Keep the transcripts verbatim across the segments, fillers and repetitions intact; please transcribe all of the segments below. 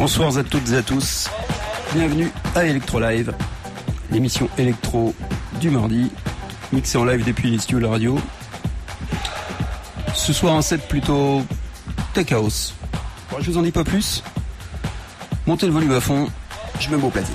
Bonsoir à toutes et à tous. Bienvenue à Electro Live, l'émission électro du mardi, mixée en live depuis les studios de la radio. Ce soir un set plutôt tech house. Bon, je vous en dis pas plus. Montez le volume à fond, je mets mon platine.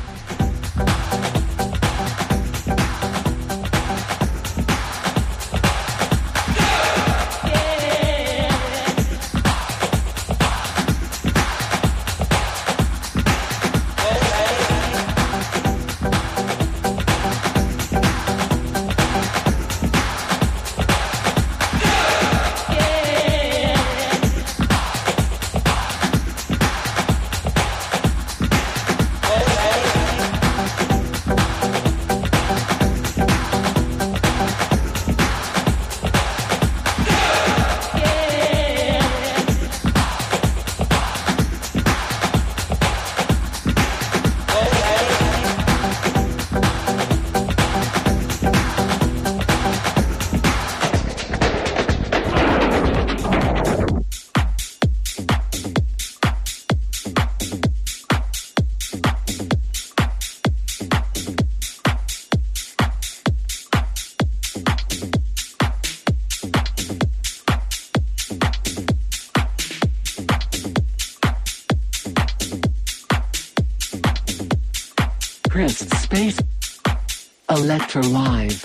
Electro Live.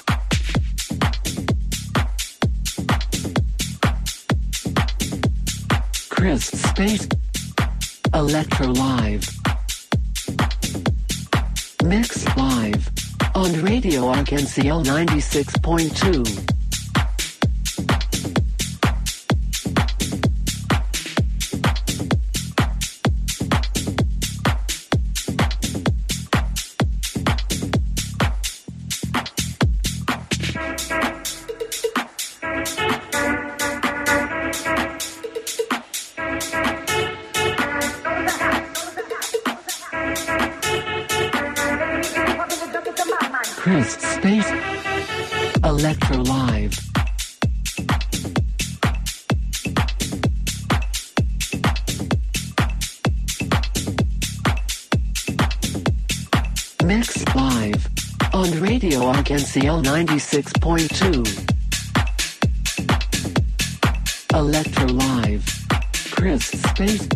Chris Space Electro Live. Mix live on Radio Arc-en-Ciel ninety-six point two. Chris Space Electro Live. Mix live on Radio Arc-en-Ciel ninety-six point two. Electro Live. Chris Space.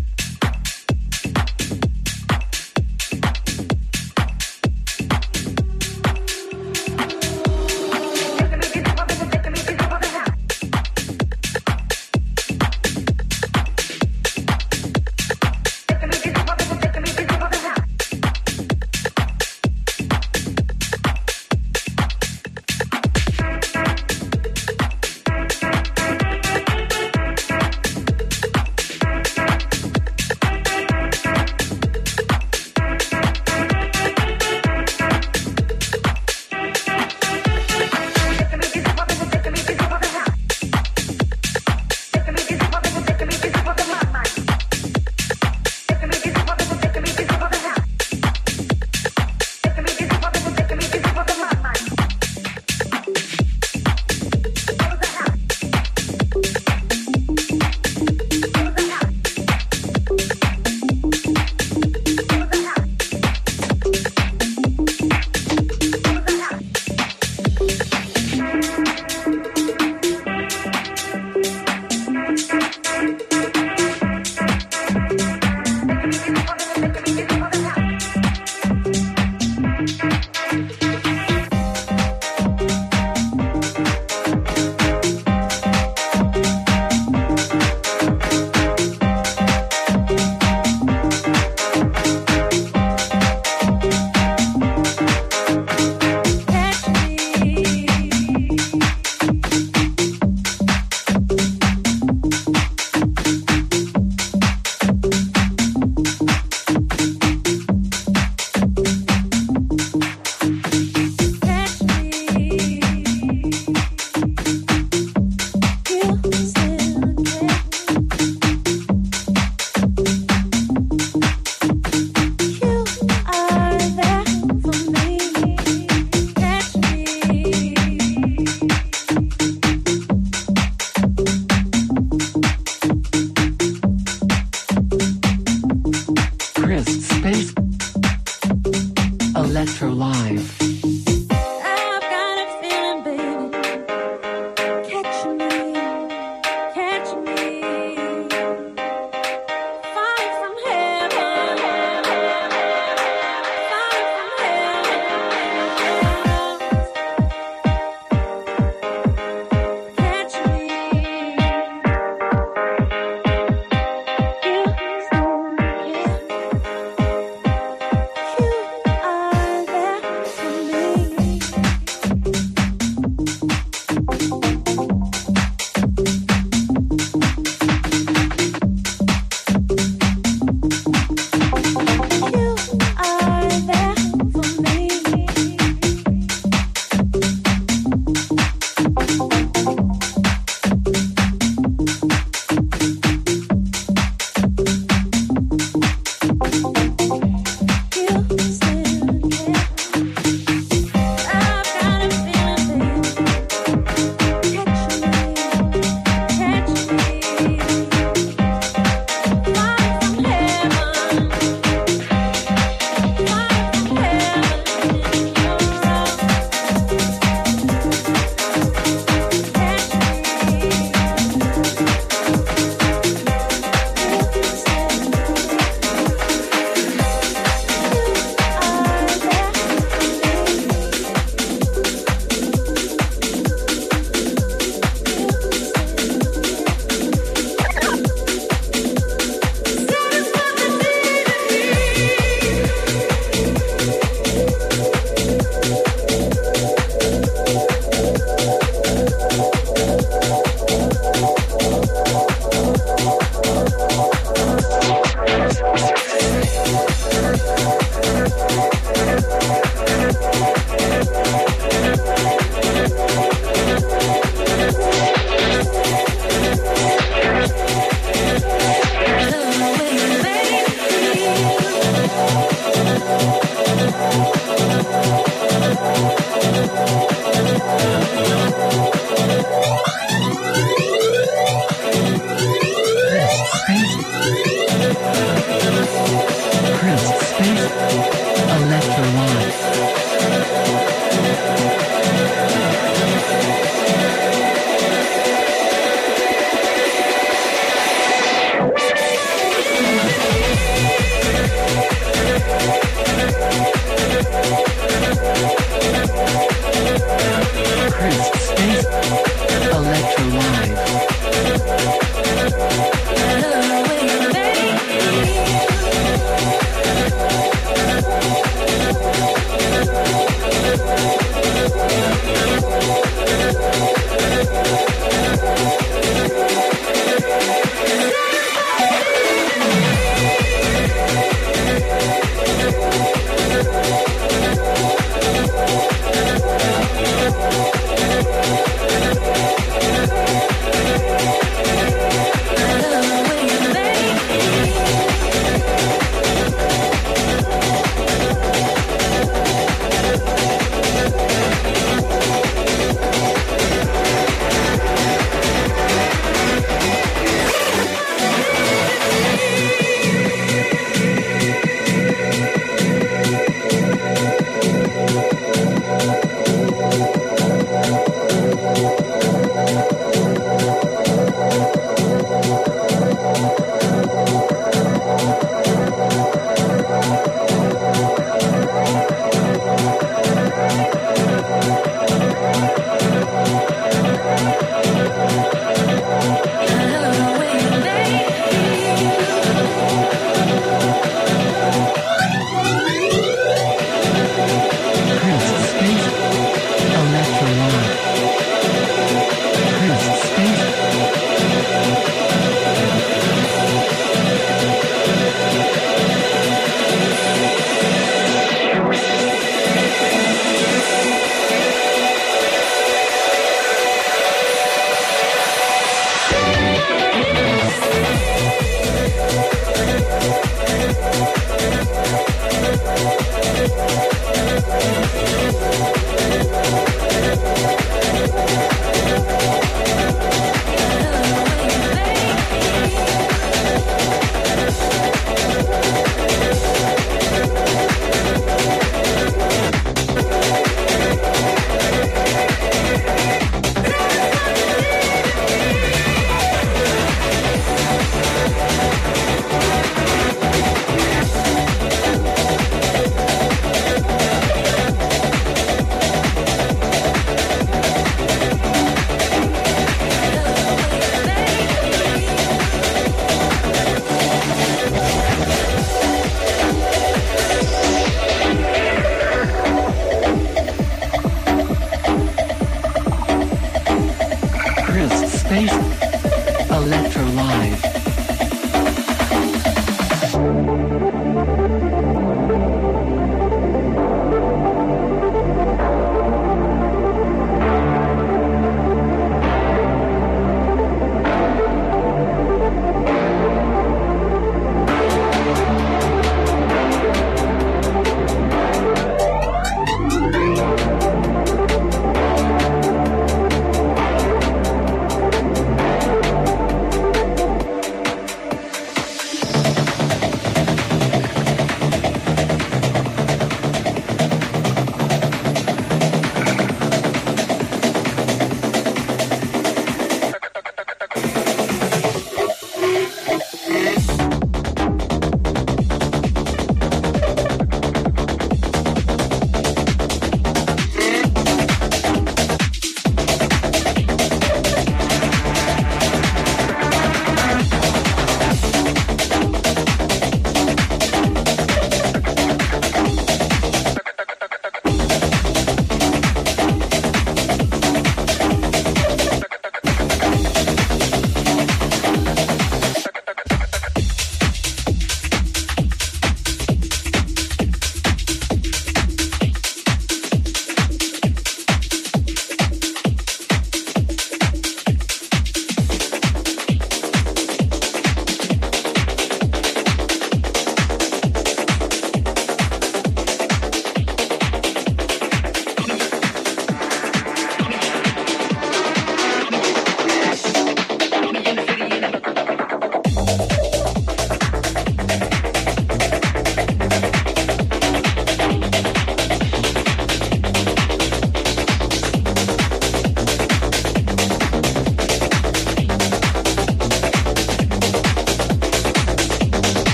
Space Electro Live.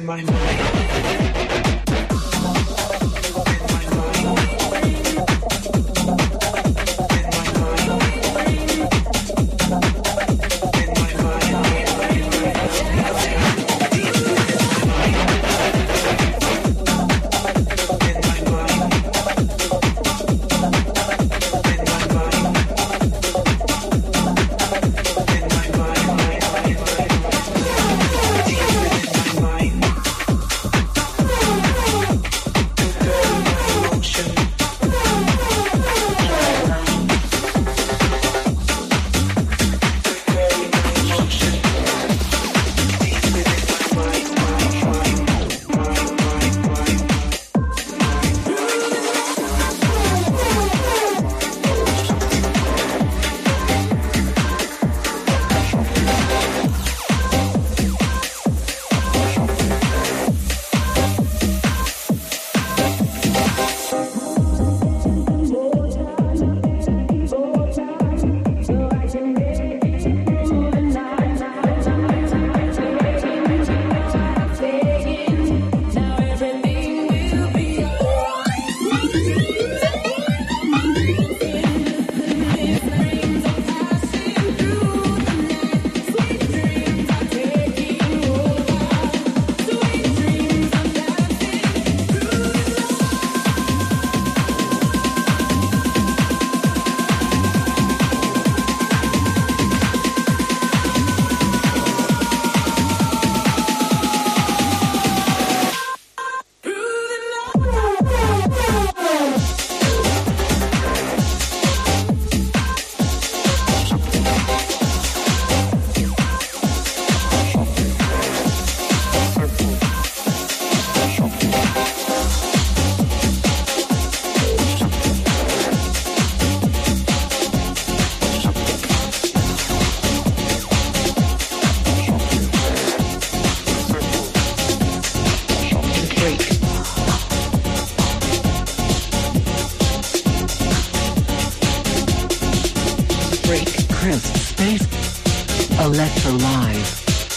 Electro Live.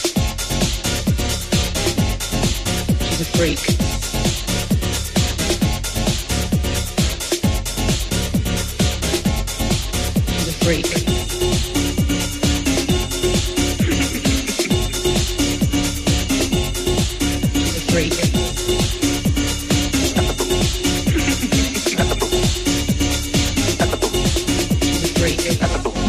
She's a freak. She's a freak. She's a freak. She's a freak.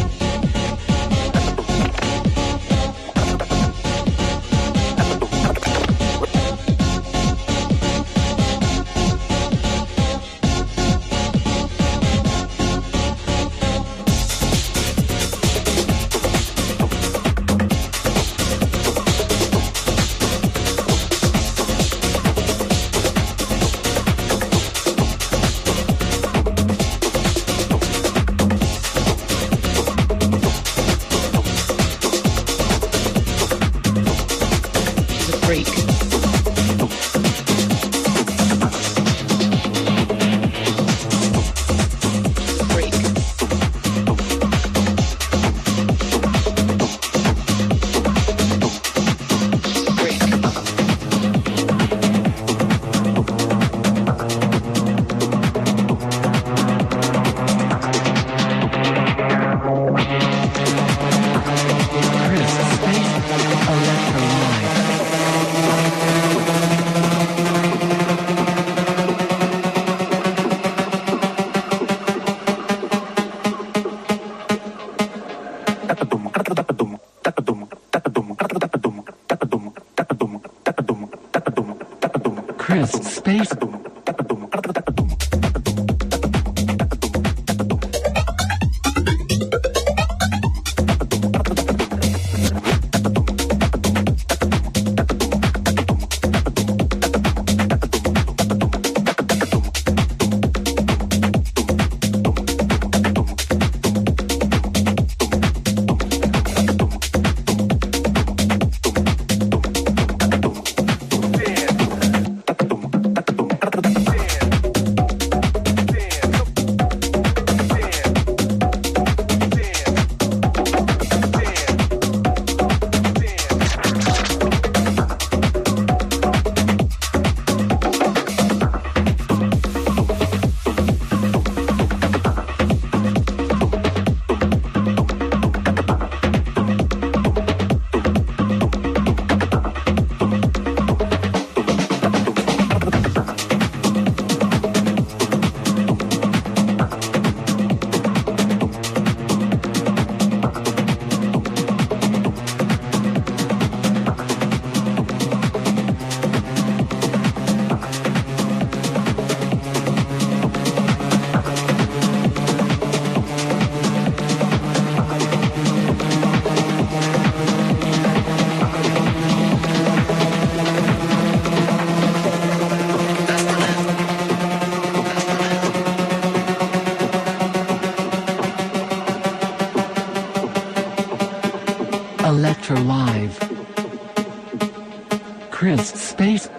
Chris Space. Space.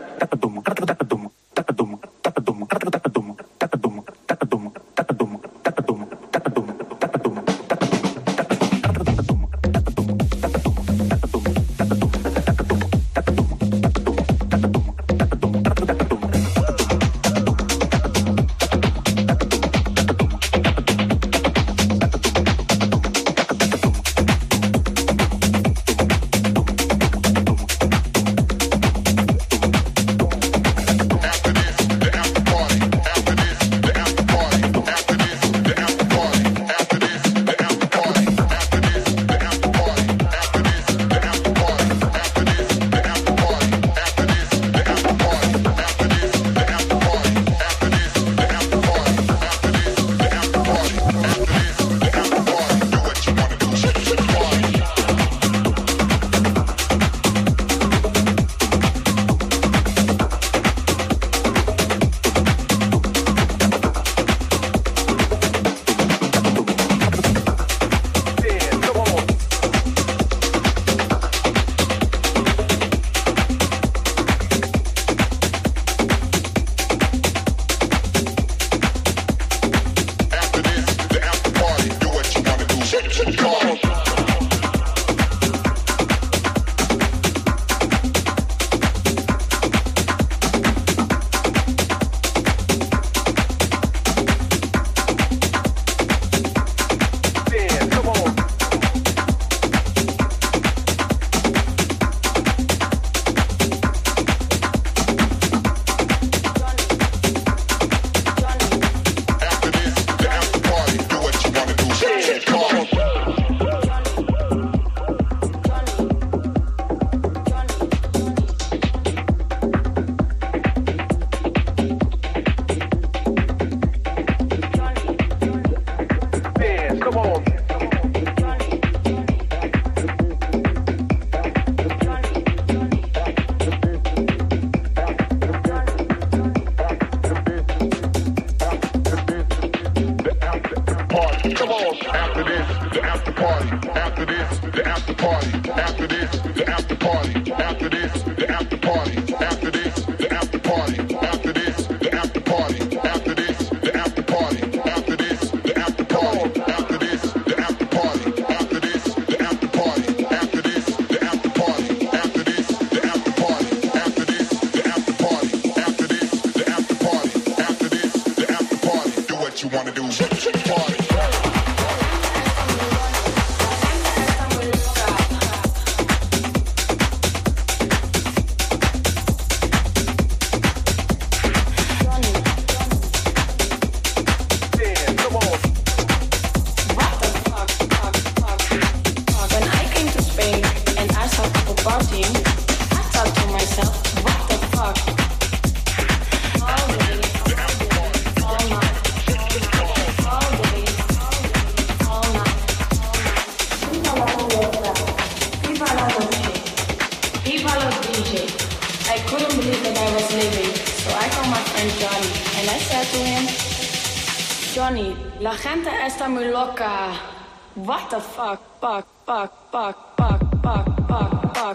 La gente está muy loca. What the fuck, fuck, fuck, fuck, fuck, fuck, fuck, fuck.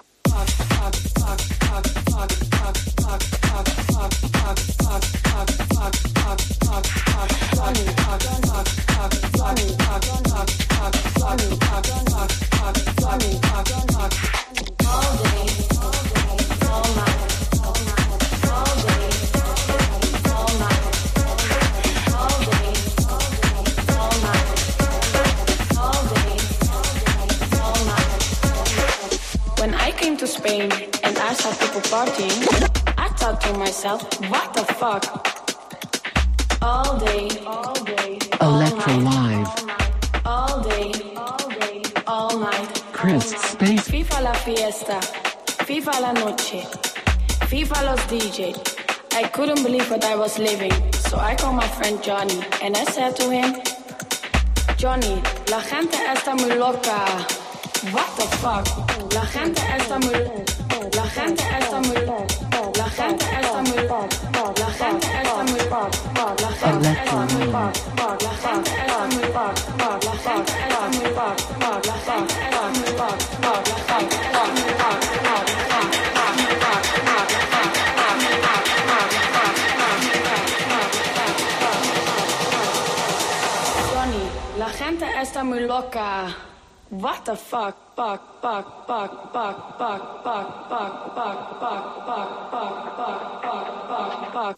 Spain and I saw people partying, I thought to myself, what the fuck? All day, all day, Electro all Live. night, all day, all day, all night. Chris Space. Viva la fiesta, viva la noche, viva los D J. I couldn't believe what I was living, so I called my friend Johnny and I said to him, Johnny, la gente está muy loca. What the fuck? La gente está muy La gente está muy La gente está muy La gente está muy La gente está muy La gente está muy La gente está muy La gente está muy La gente está muy está muy loca. What the fuck, fuck, fuck, fuck, fuck, fuck, fuck, fuck, fuck, fuck, fuck, fuck, fuck, fuck, fuck, fuck.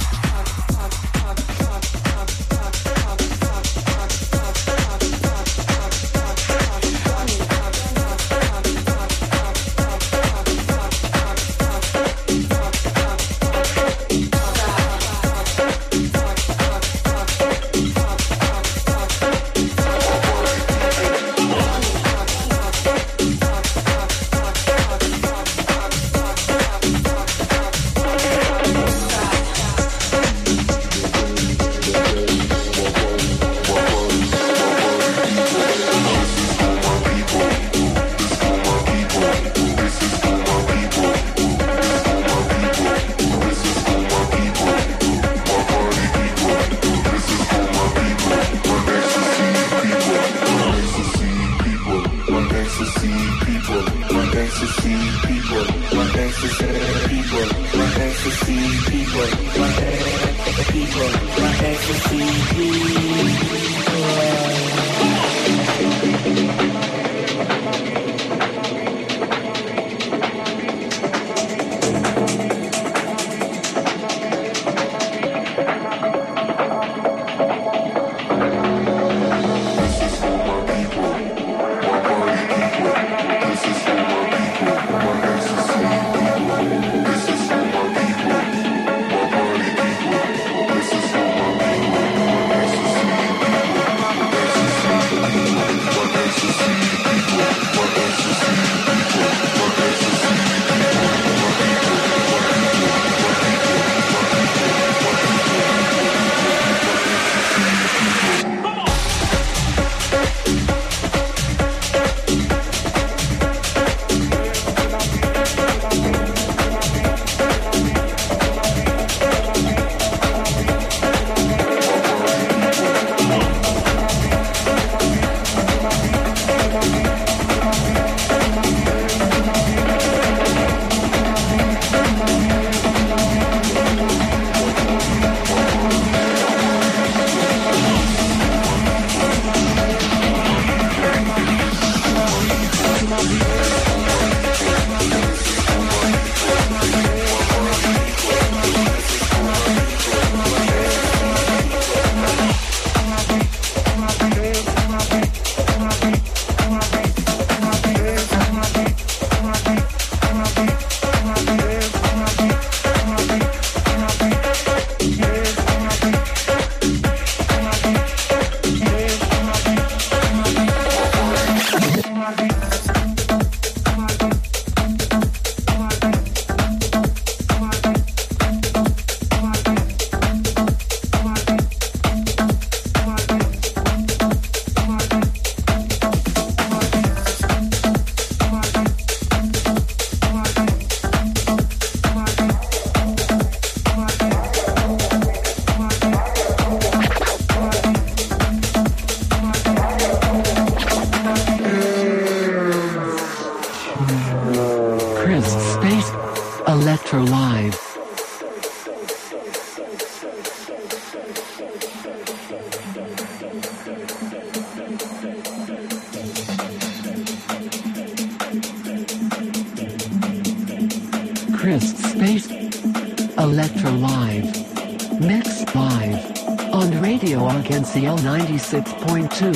Electro Live. Chris Space Electro Live. Mix live on Radio Arc-en-Ciel ninety-six point two.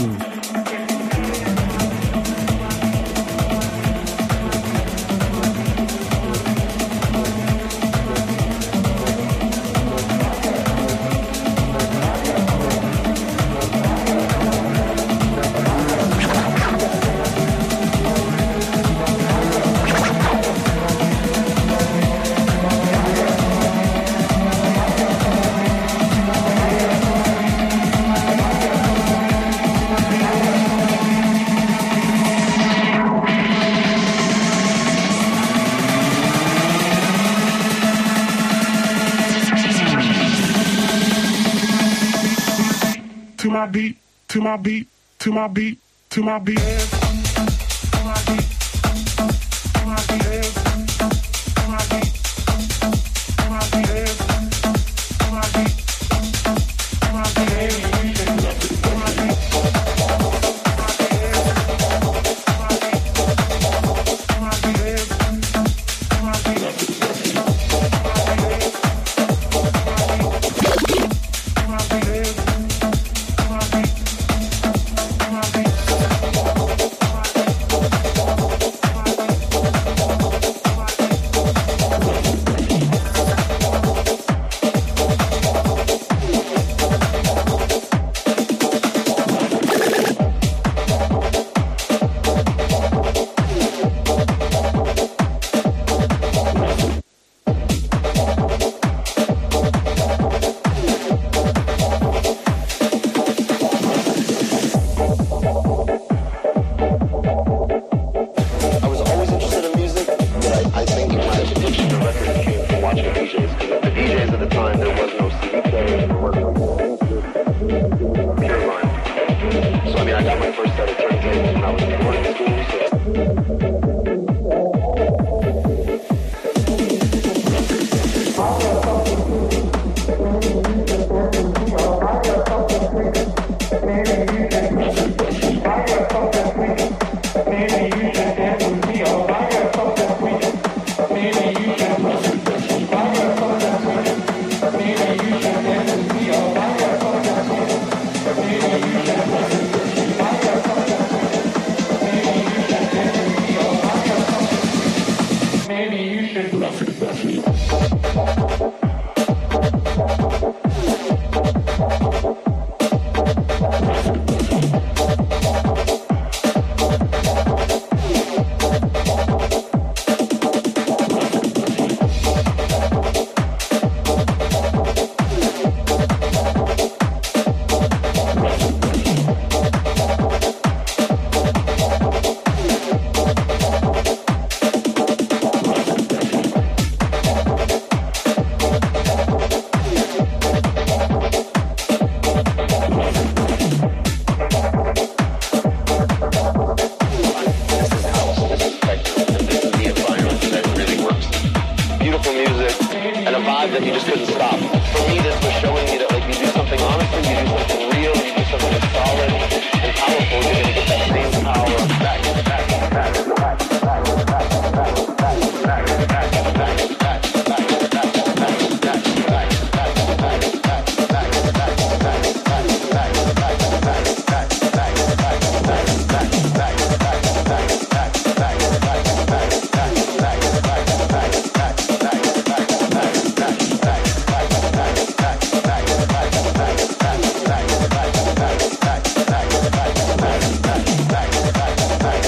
To my beat, to my beat, to my beat, to my beat. To my beat, to my beat, to my beat, to my beat, to my beat, to my beat. Js, because the D Js at the time, there was no C D player, there was no pure line. So I mean, I got my first set of turntables when I was in boarding school, so... Back,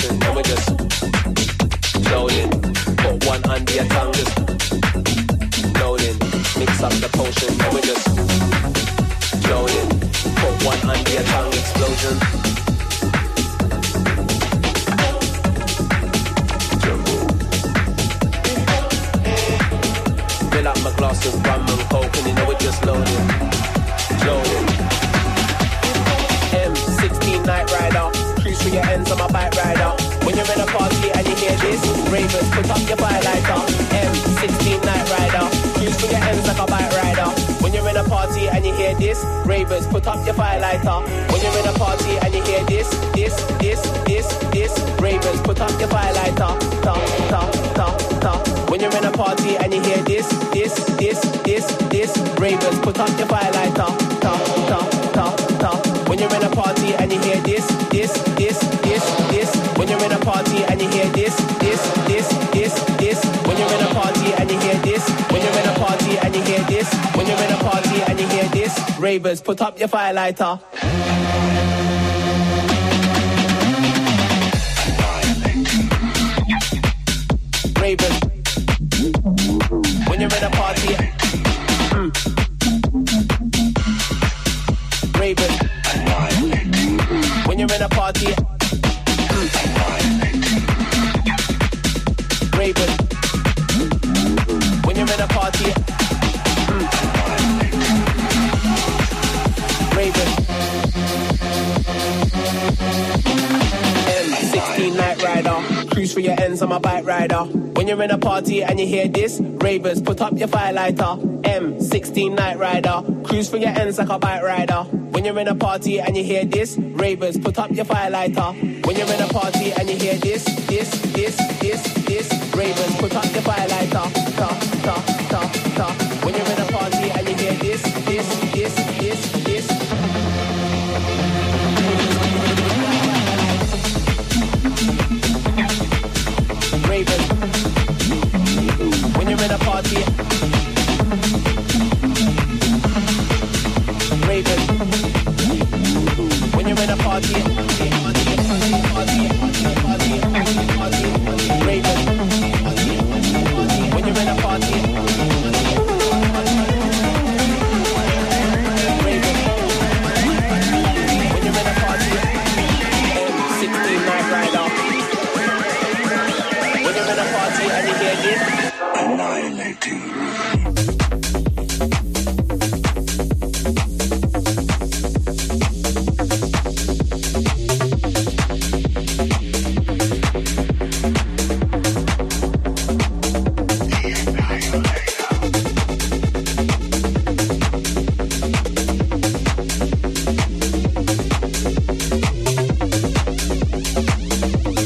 potion, then we just loading. Put one under your tongue, just loading. Mix up the potion, then we just loading. Put one under your tongue, explosion. Fill up my glass with rum and coke, and you know we're just loading, loading. M sixteen Night Rider, cruise through your ends on my bike rider. When you're in a party and you hear this, ravers, put up your fire lighter. M sixteen Night Rider, cruise through your ends like a bike rider. When you're in a party and you hear this, ravers, put up your fire lighter. When you're in a party and you hear this, this, this, this, this, ravers, put up your fire lighter. Ta, ta, ta, ta. When you're in a party and you hear this, this, this, this, this, ravers, put up your fire lighter. Ta, ta, ta, ta. When you're in a party and you hear this, this, this, this, this. When you're in a party and you hear this, this, this, this, this. When you're in a party and you hear this, when you're in a party and you hear this, when you're in a party and you hear this, ravers, put up your fire lighter. Ravers. When you're in a party, mm. Ravers. When you're in a party, mm. Ravers. When you're in a party, mm. Ravers. M sixteen Night Rider, cruise for your ends on my bike rider. When you're in a party and you hear this, ravers, put up your fire lighter. M sixteen Night Rider, cruise for your ends like a bike rider. When you're in a party and you hear this, ravers, put up your fire lighter. When you're in a party and you hear this, this, this, this, this, ravers, put up your fire lighter. Ta, ta, ta, ta. When you're in a party and you hear this, this, this, this, this. Ravers. When you're in a party, ravers. When you're in a party, party, party, party, party, party, party, ravers. When you're in a party, ravers. When you're in a party, M sixteen Night Rider. When you're in a party and you hear this, annihilating.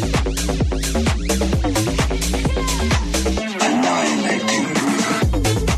Annihilating.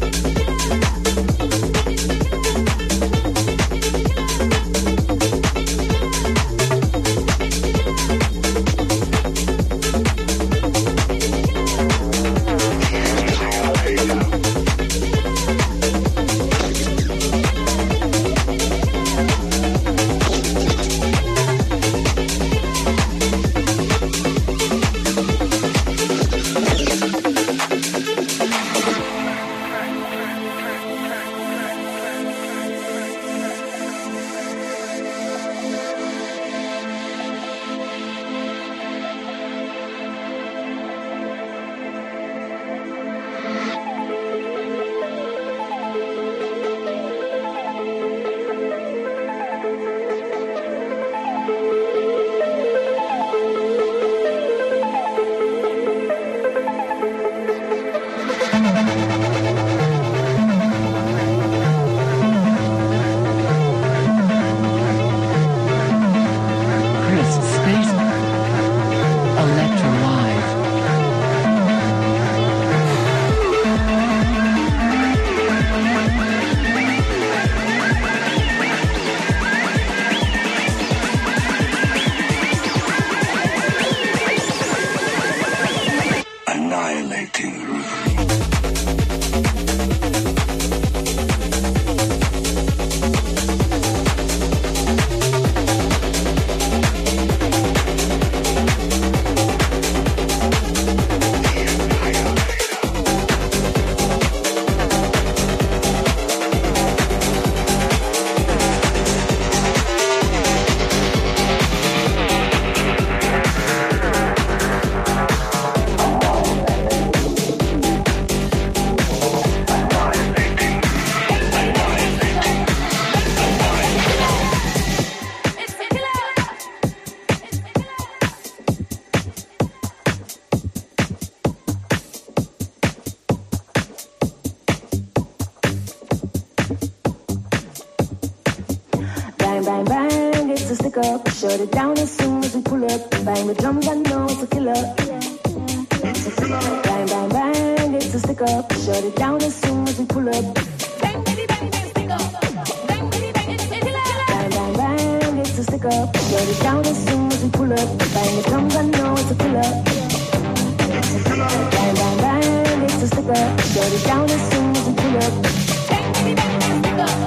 stick up. Shut it down as soon as we pull up. Bang the drums, I know it's a killer. Bang, bang, bang, it's a stick up. Shut it down as soon as we pull up. Bang, bang, bang, stick up. Bang, bang, bang, it's a killer. Bang, bang, bang, it's a stick up. Shut it down as soon as we pull up. Bang the drums, I know it's a killer. Bang, bang, bang, it's a stick up. Shut it down as soon as we pull up. Bang, bang, bang, stick up.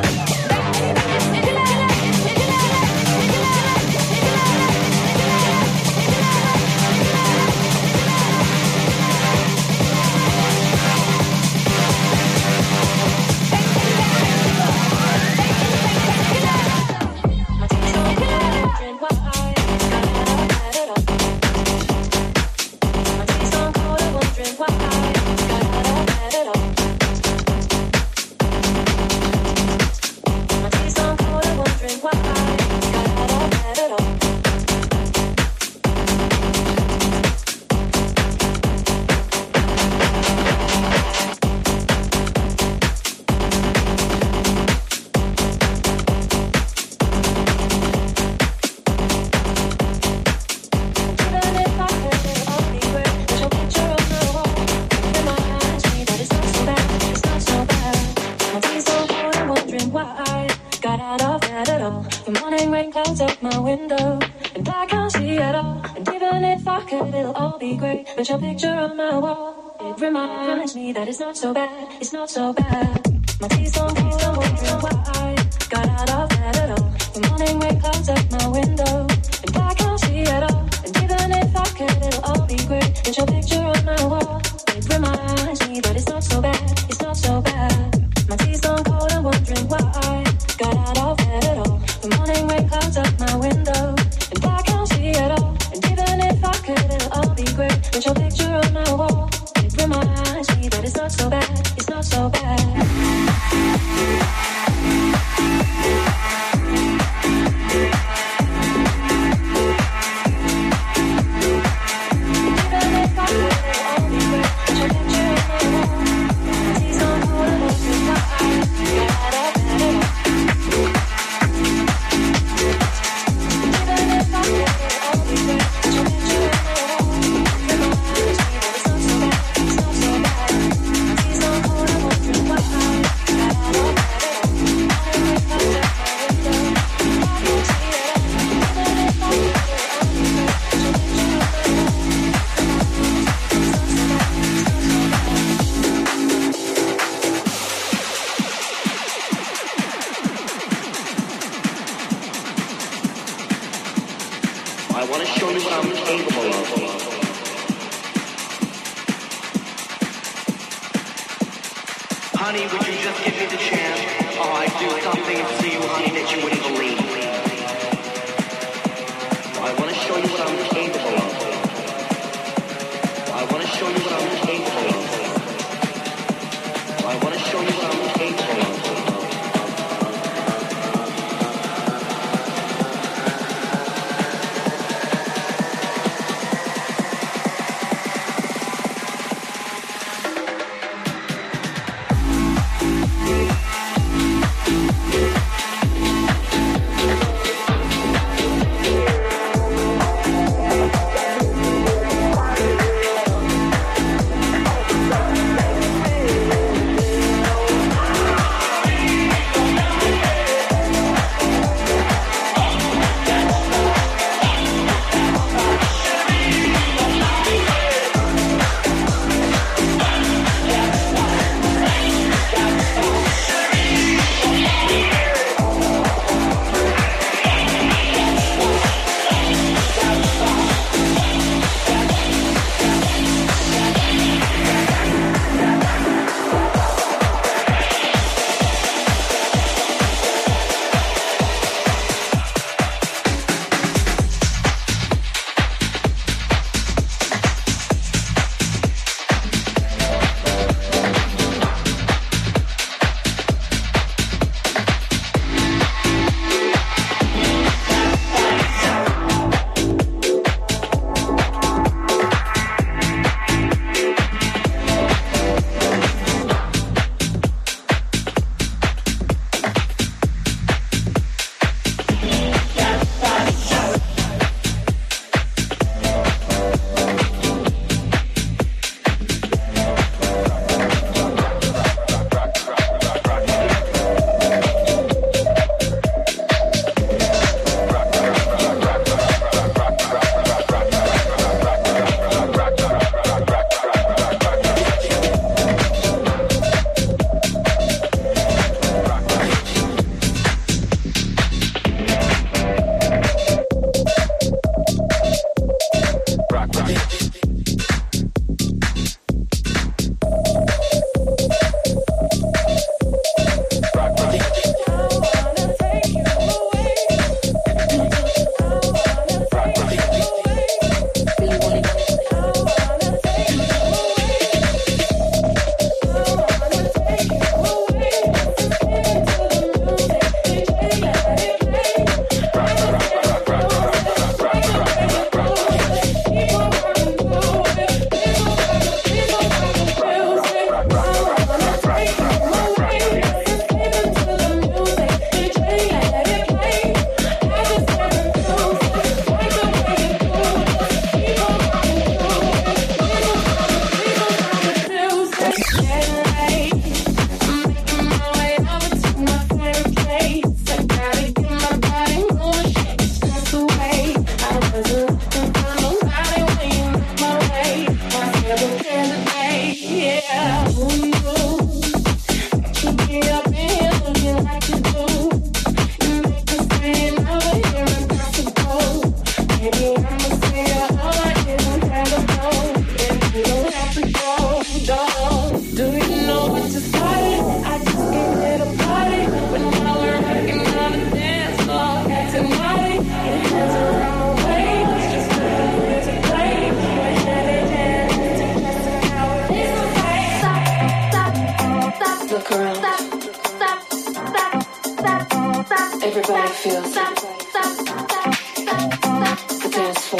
But your picture on my wall, it reminds me that it's not so bad, it's not so bad. My tea's don't keep on wondering why I got out of bed at all. The morning rain clouds up my window, and I can't see at all. And even if I could, it'll all be great. But your picture on my wall, it reminds me that it's not so bad, it's not so bad. My tea's gone cold and wondering why I got out of bed at all. The morning rain clouds up my window, and I can't see at all. And even if I could, it'll all be great. But your picture on my wall, it reminds me that it's not so bad, it's not so bad.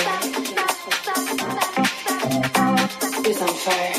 is on fire.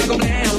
I go blam.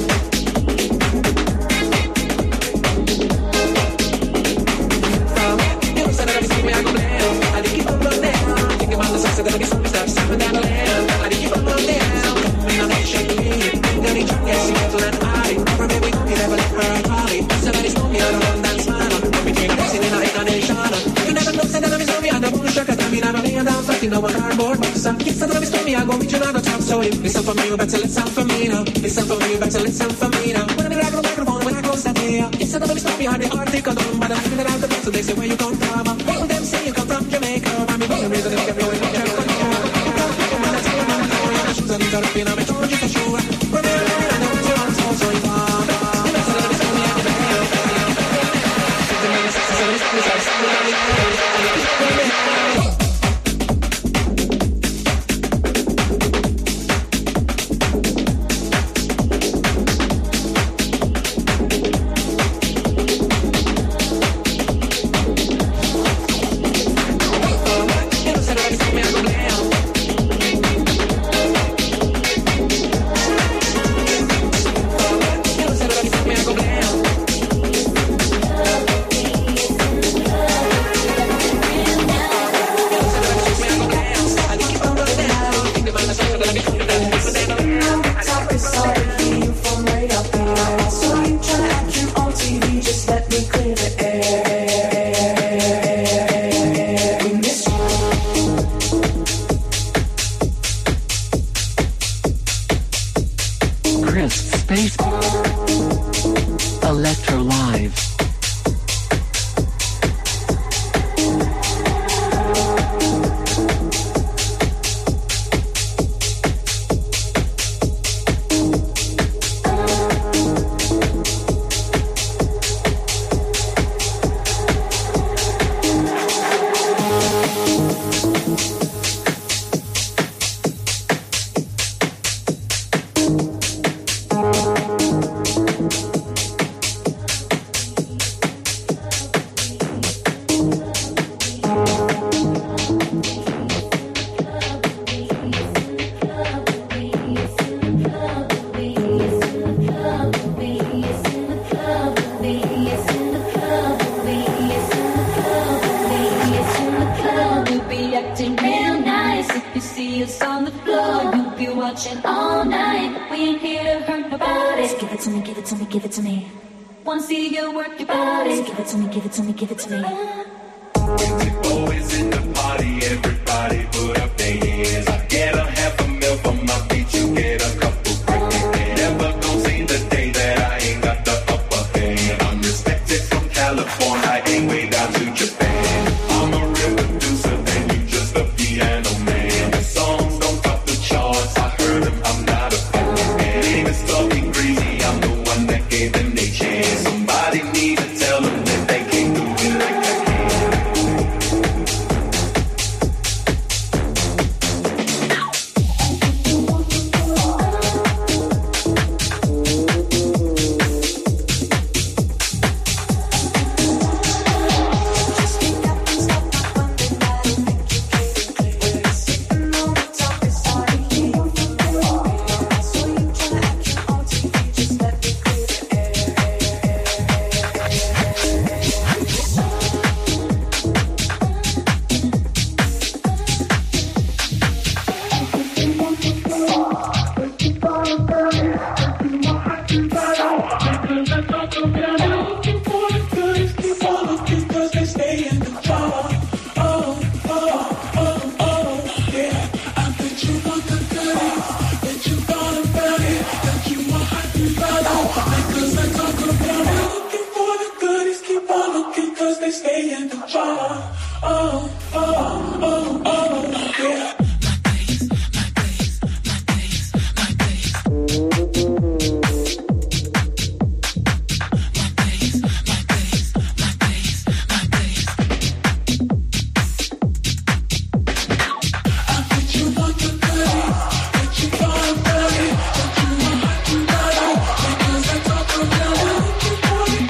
You said that every time me I go blam. I did keep on going down. Thinking about the sunset that I get some stuff, stepping down the land. I did keep on going down. Coming on that shake me. Then he drunk, yes, he had to let I. Never baby, you never let her party. Somebody stole me out of one dance man. Between a dancing in a incarnation. You never know, said that I'm me on the bullshit. Cause I mean, I'm laying down flat in a cardboard box. Yes, I know me, I go reaching out the top. So you listen for me, you better listen for me now. Listen for me, you better listen for me now. When I grab the microphone, when I close that ear. Yes, I know me, stop me on the article. But I'm feeling out the place, so they say where you come from. All of them say you come from Jamaica. I'm the reason they get me away from Jamaica. When I tell you I'm going, I'm shoes and I'm feeling, I'm told you for sure. When I'm alone, I know what you're on, so so you are. You better let me stop me, I go bam. Sitting in the sexy, so it's cool, so I'm still on the ground.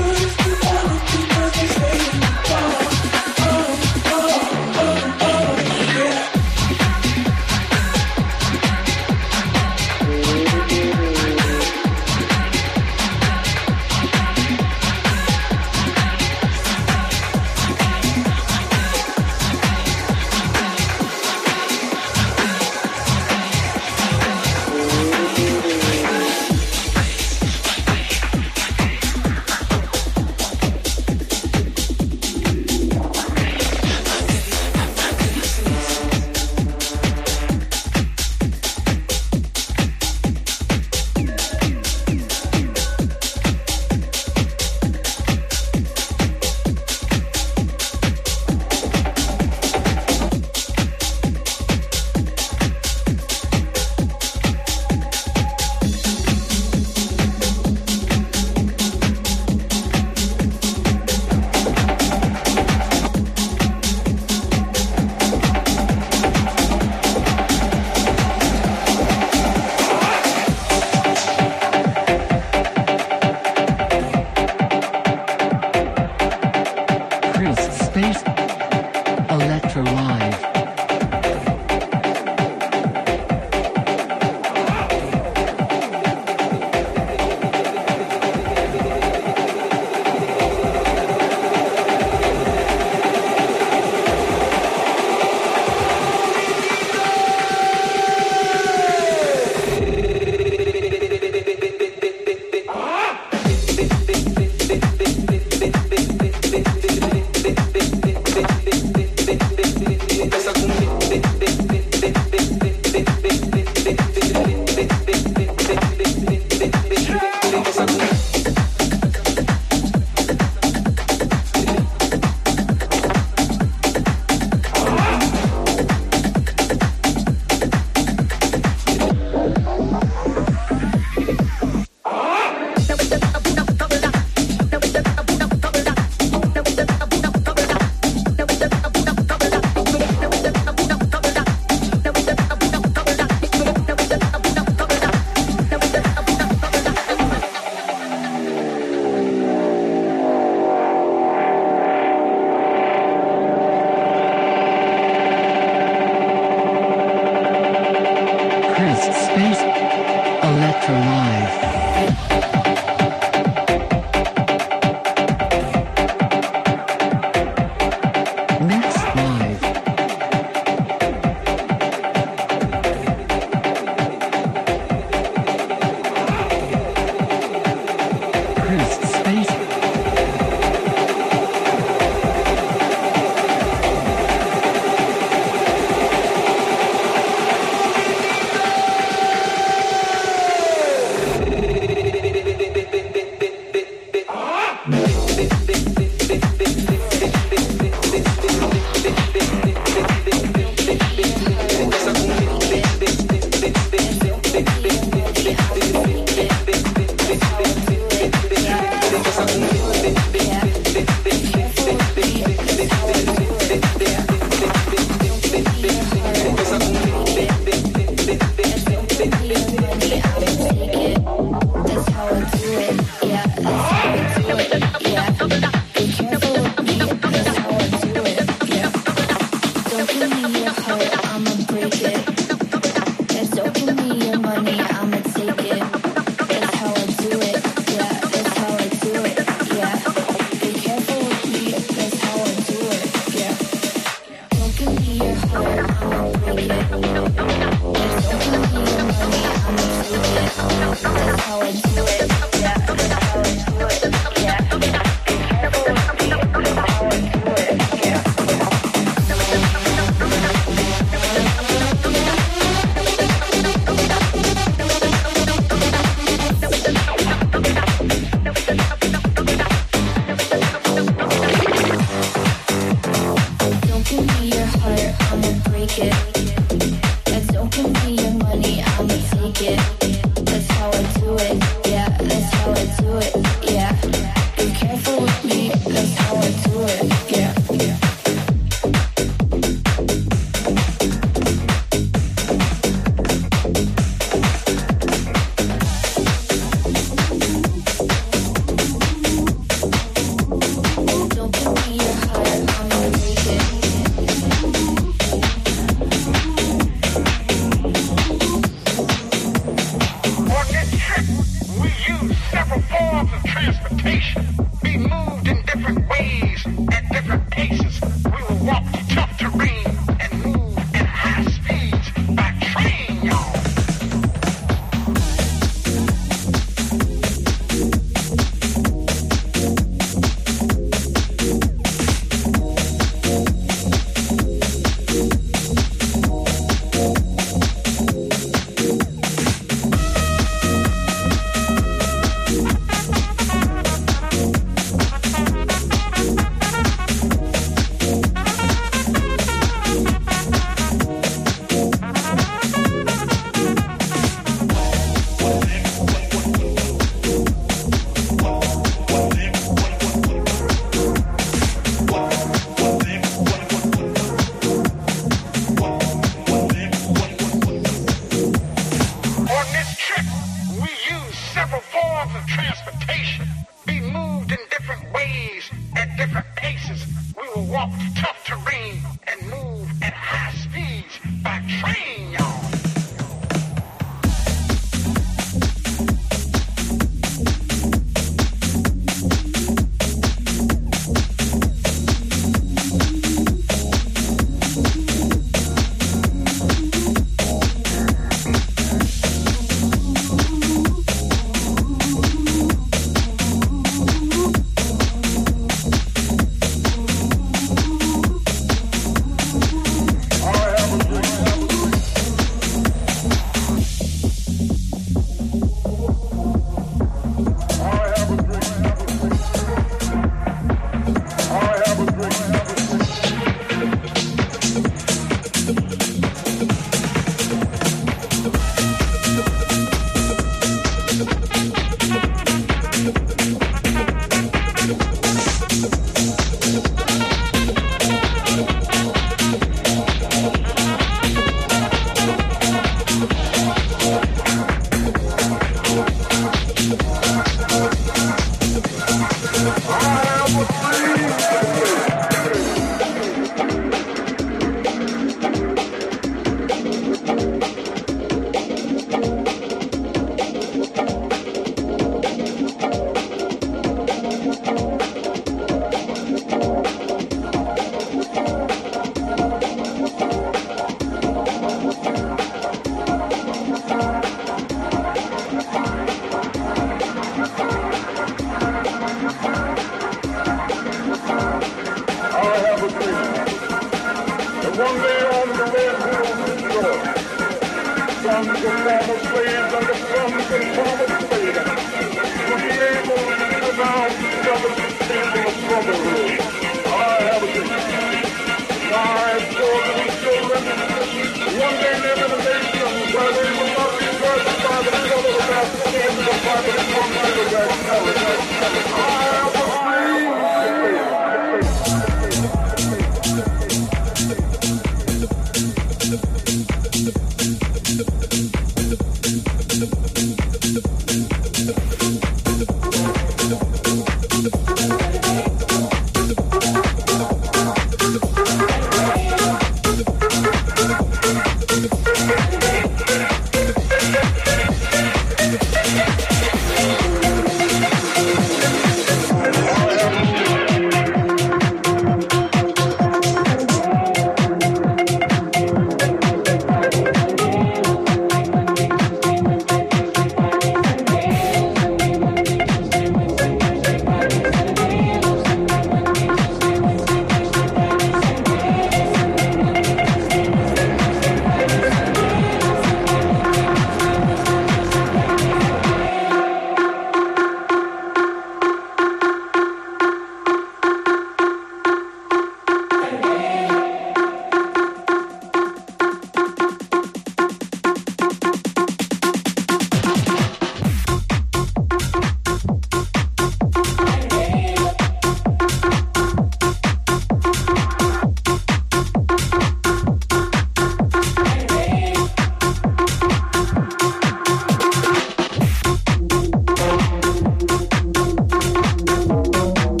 Oh,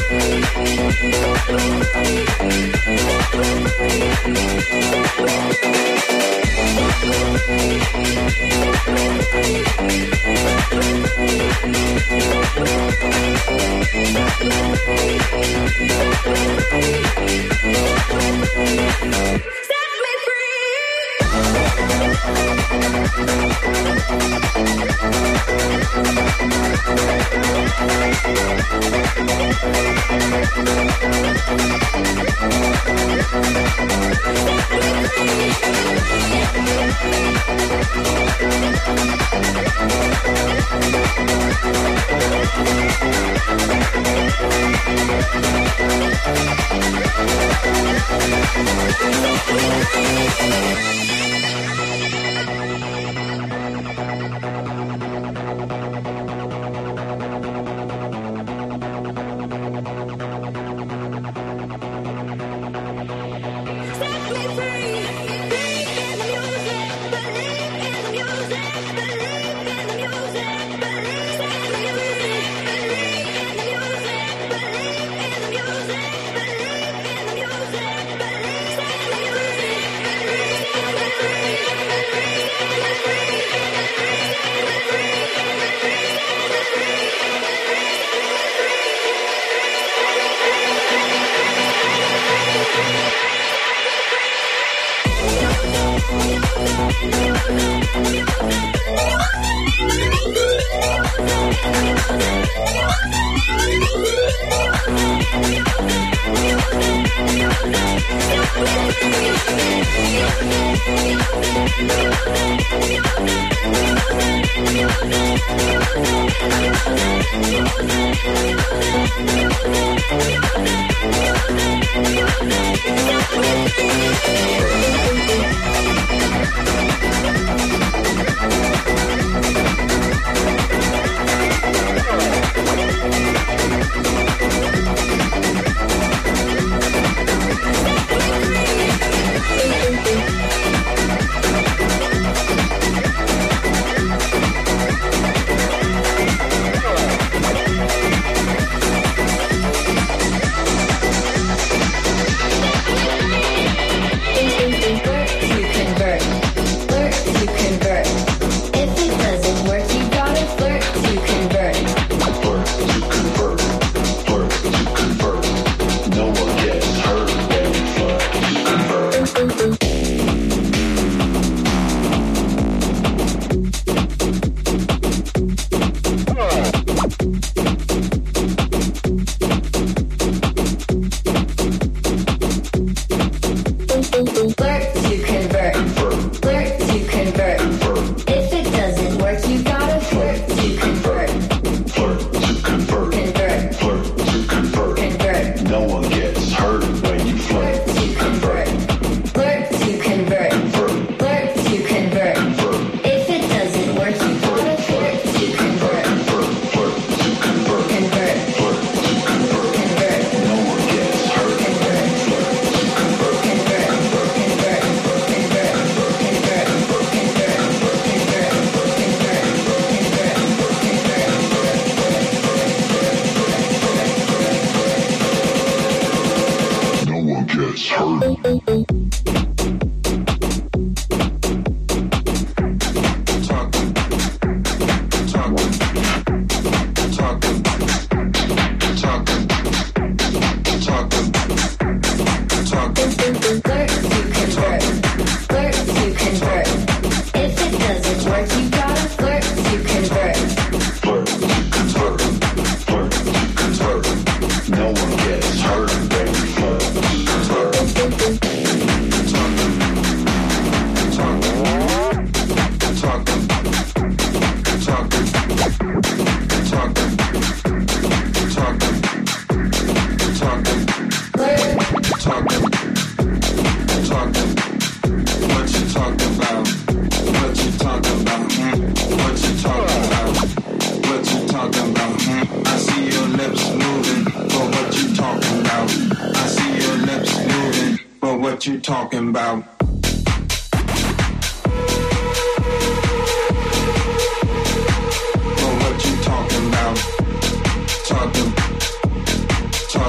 Talking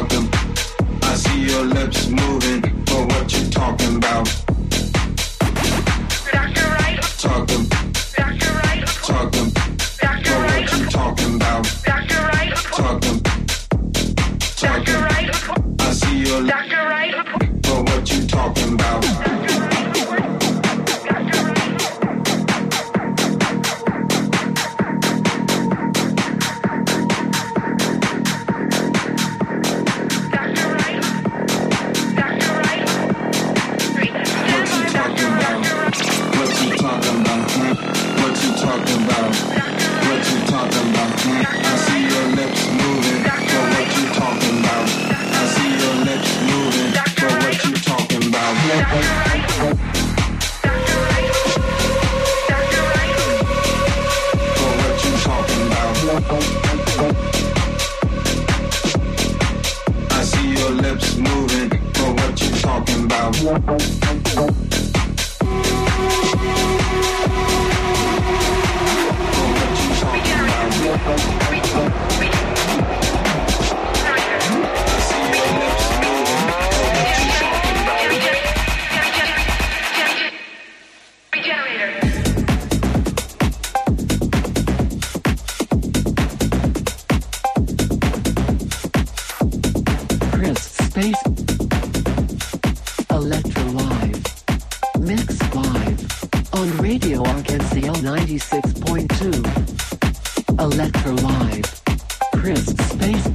your Doctor Right. but what you talking about? I see your lips moving, but what you talking about? ninety-six point two. Electro Live. Chris Space.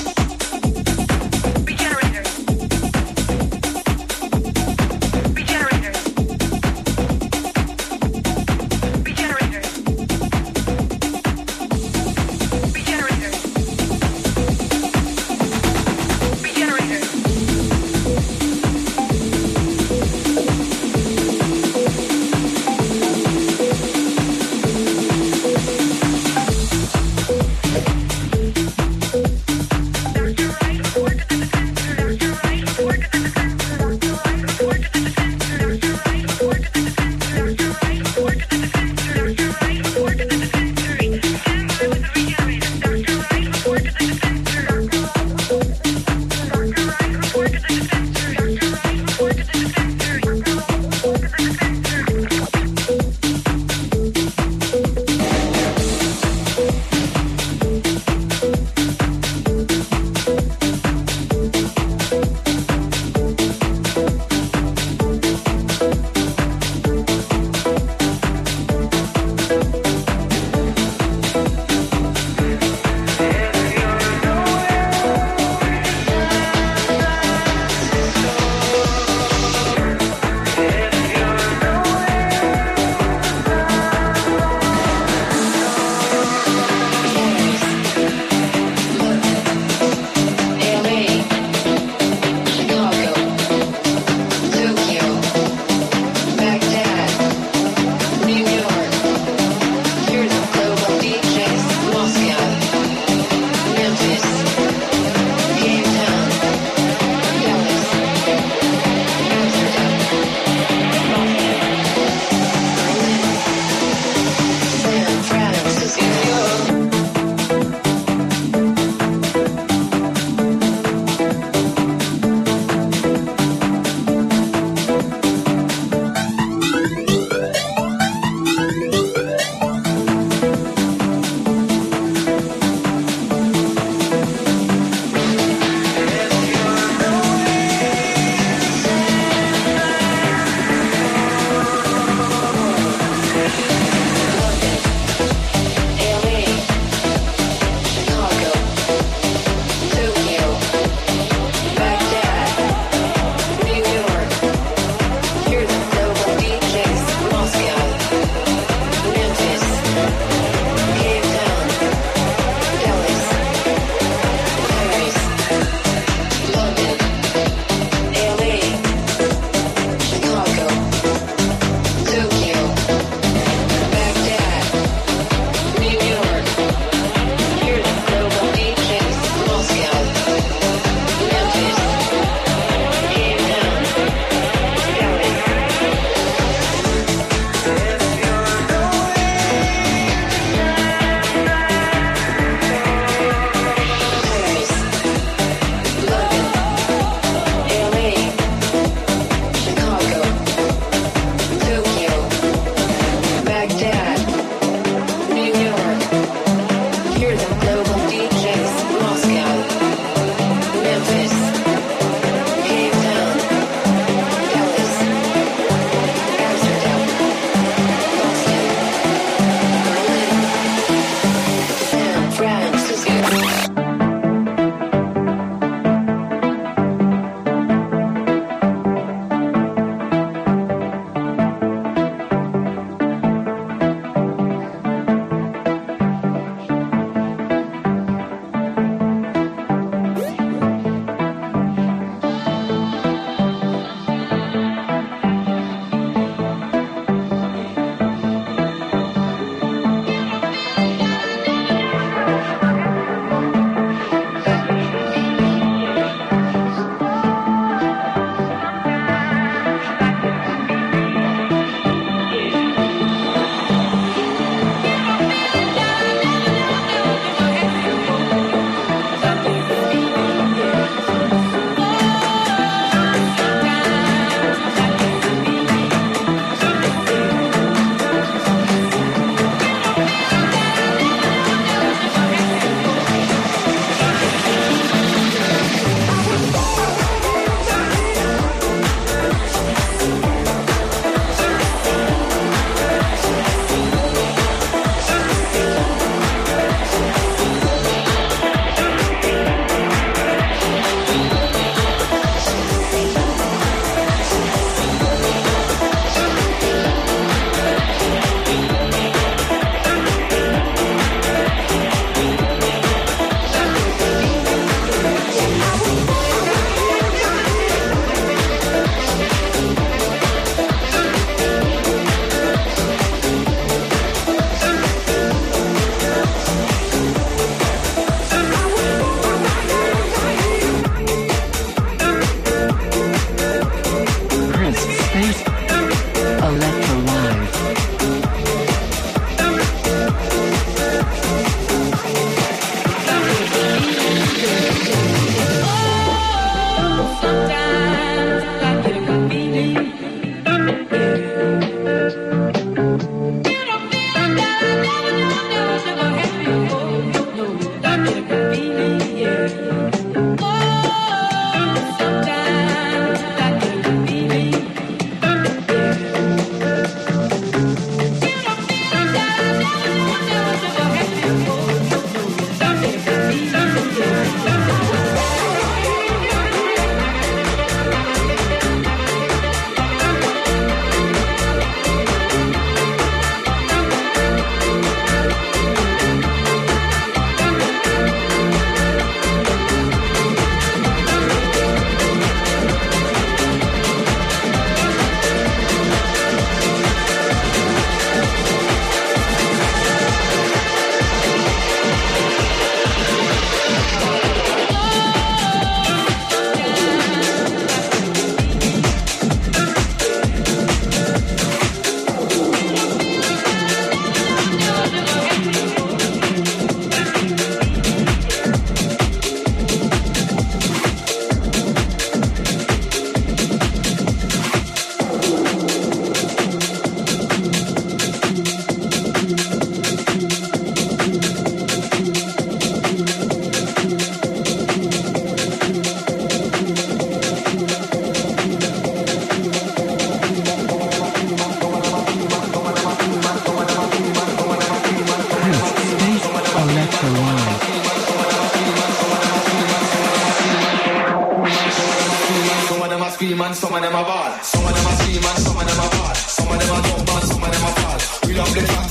Regenerator.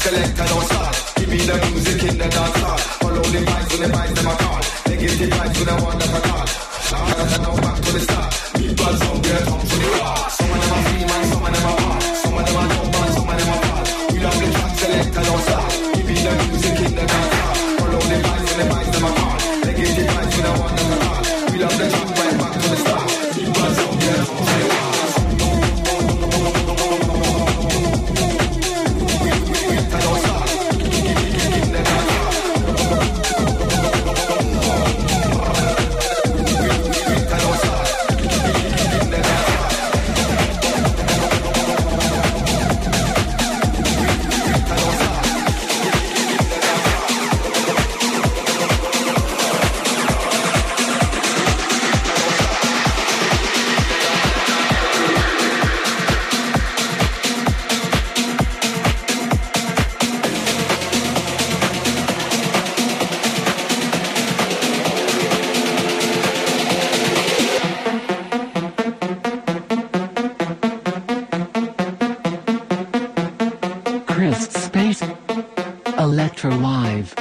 selector don't start. Give me the music in the dance hall. Follow the vibes when the vibes them a call. Negative vibes when the one that I call. Now back to the start. People some get up to the bar. Some of them are free man, some of them are hard. Some of them are jump and some of them are fall. We love the track selector don't start. Give me the music in the dance hall. Follow the vibes when the vibes them a call. Negative vibes when the one that I call. We love the track right back to the start. People some get up to the bar. Electro Live.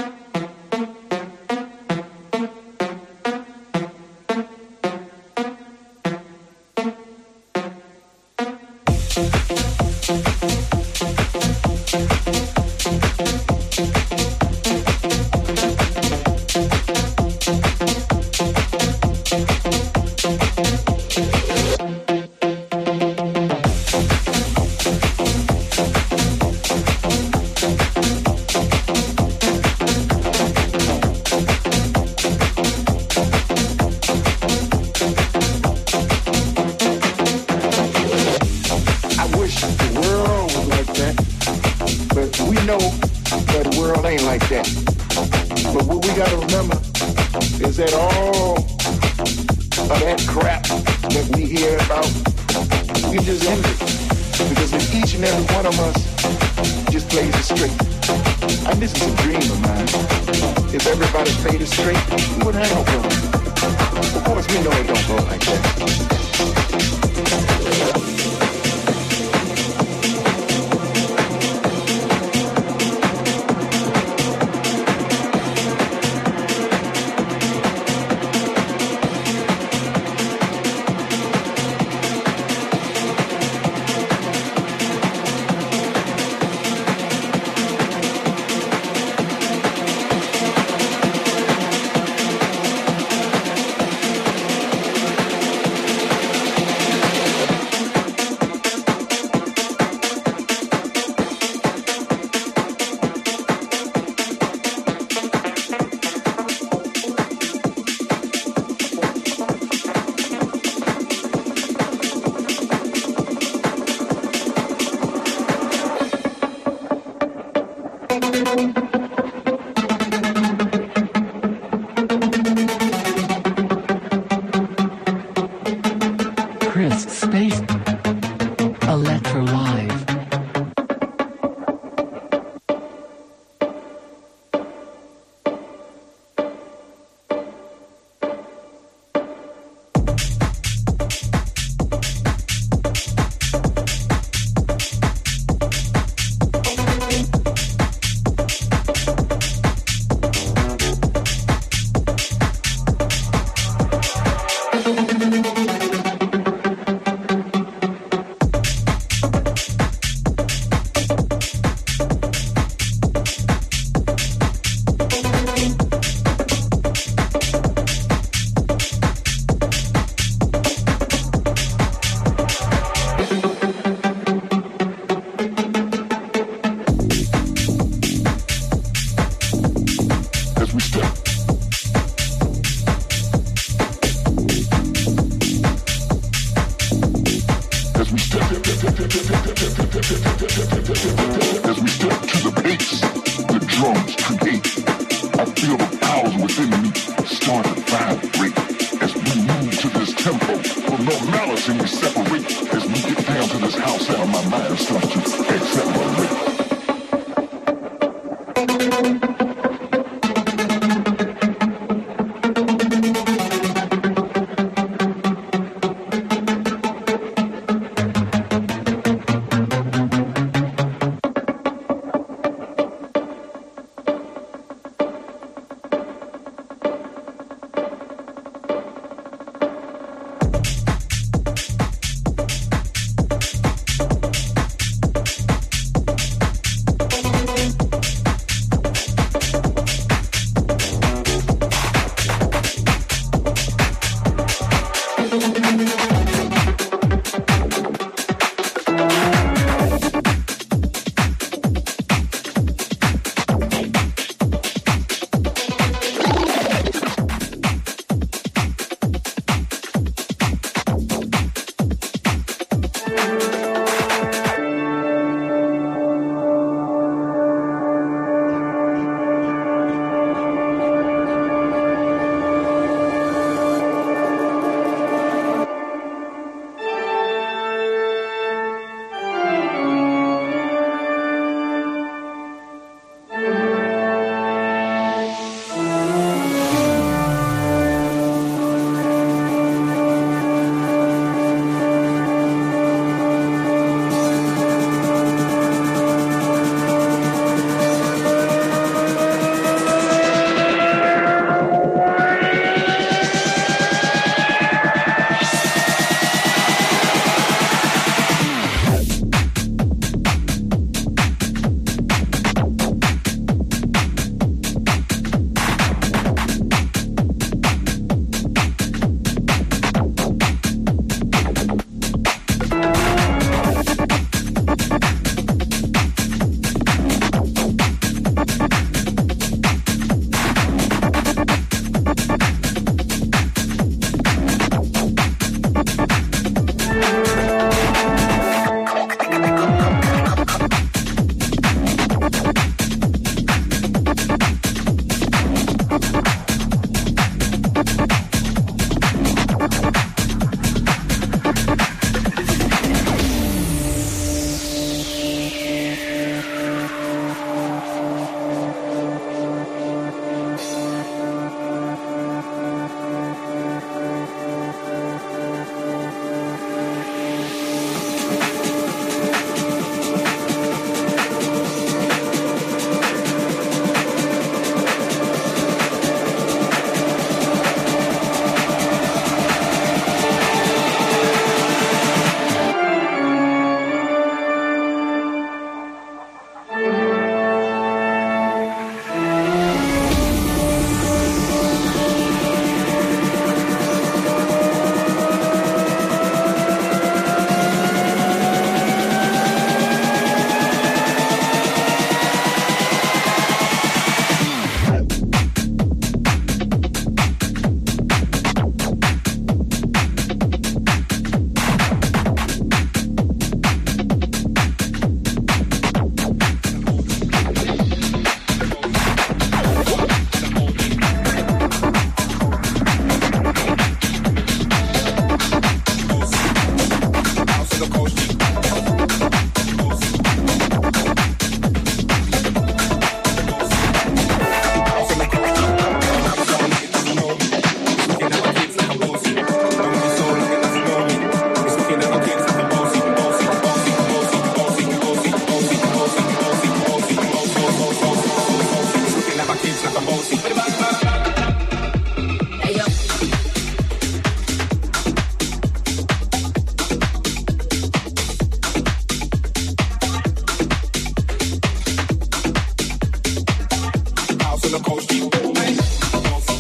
I'm bossy. Hey yo. House on the coast, keep moving. Bossy.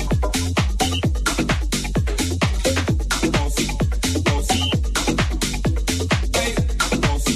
Bossy. Bossy. Hey, bossy.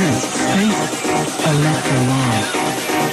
Prince Space Electro Live.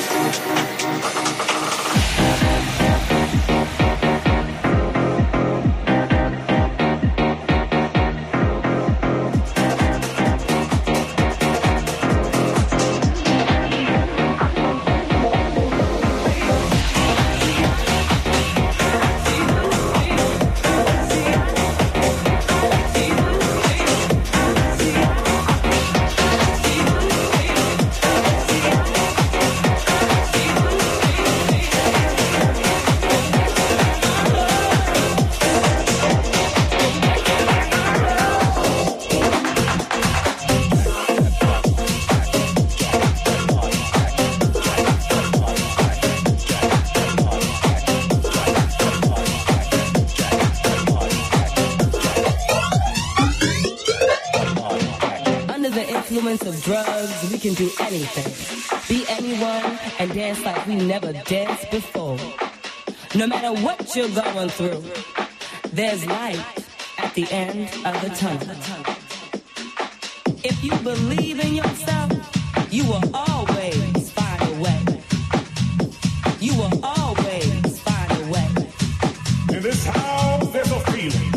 Of drugs, we can do anything, be anyone, and dance like we never danced before. No matter what you're going through, there's light at the end of the tunnel. If you believe in yourself, you will always find a way. You will always find a way. In this house, there's a feeling,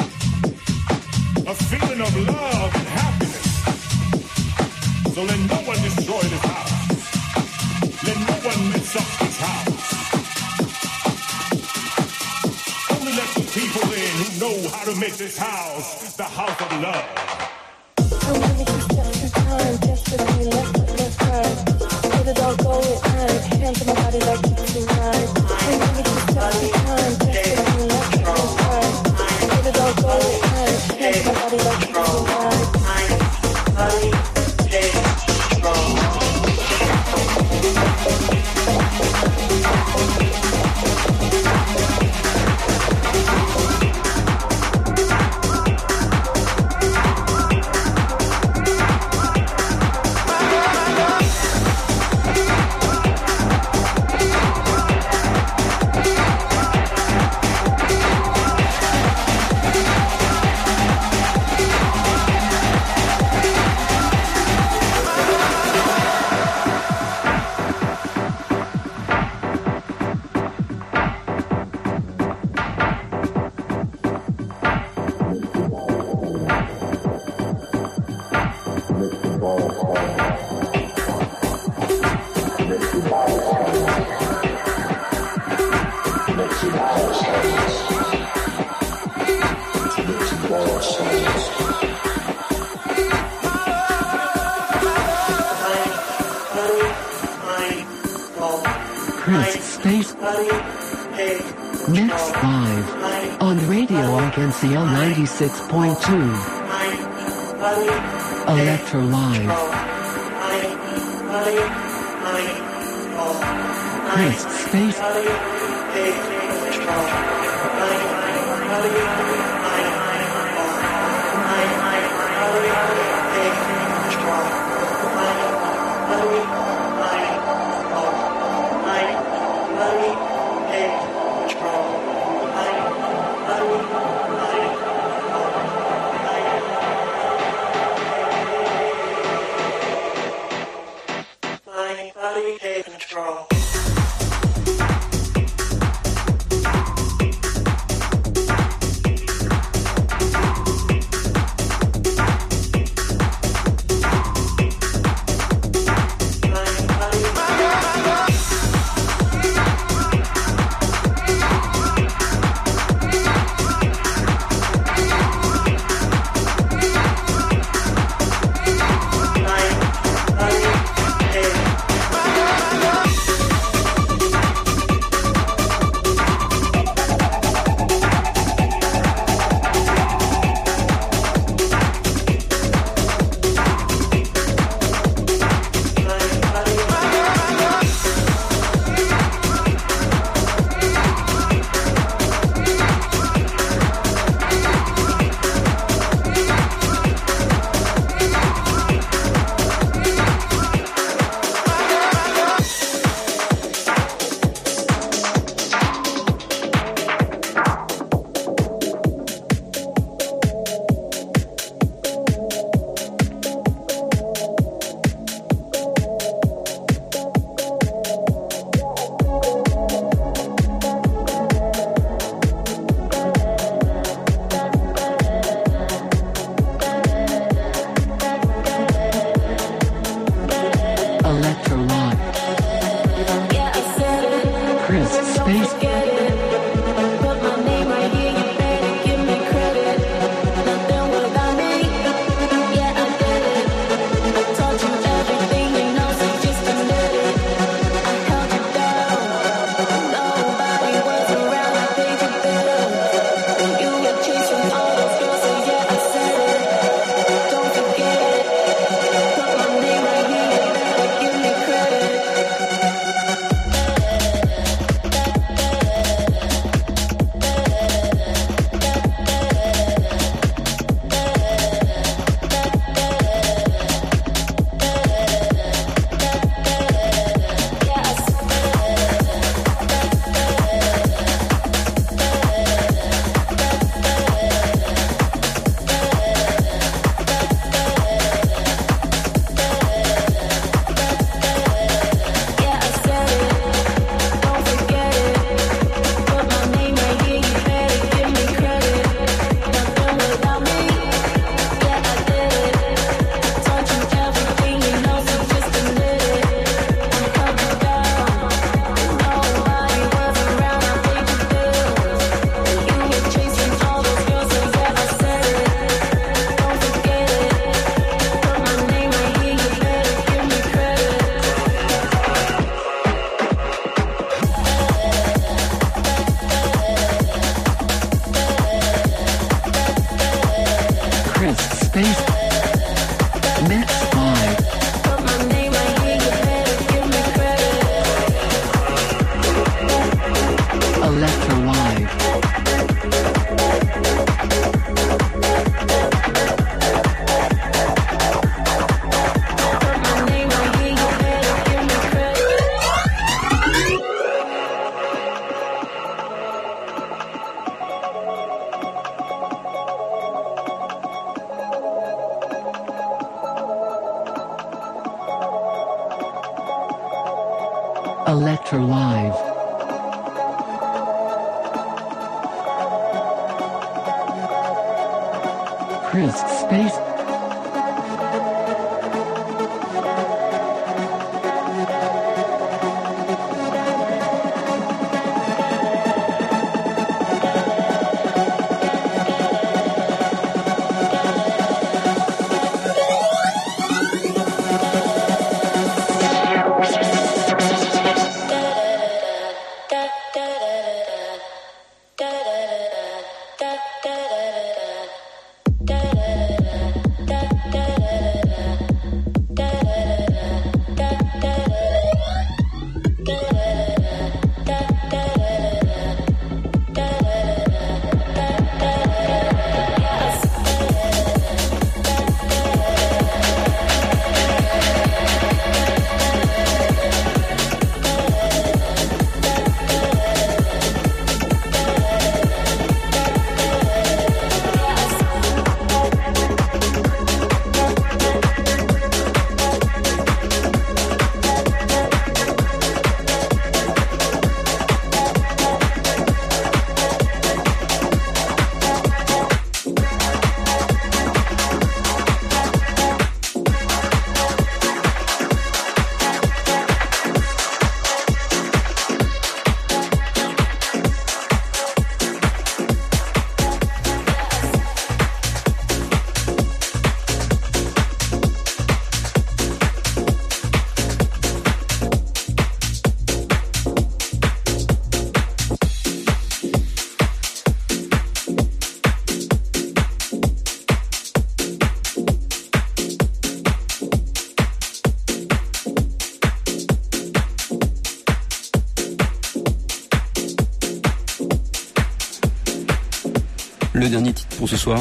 a feeling of love and happiness. So let no one destroy this house. Let no one mess up this house. Only let the people in who know how to make this house the house of love. So many steps in time, just to be left with left right. Let it all go at night. Hands on my body like it's tonight. So many steps in time, just to be left with left right. Let it all go at night. Hands on my body like it's tonight. Body. Prince Space Mix Live on Radio Arkansas ninety-six point two Electro Live. Prince Space Electro Live. Chris Space. Le dernier titre pour ce soir.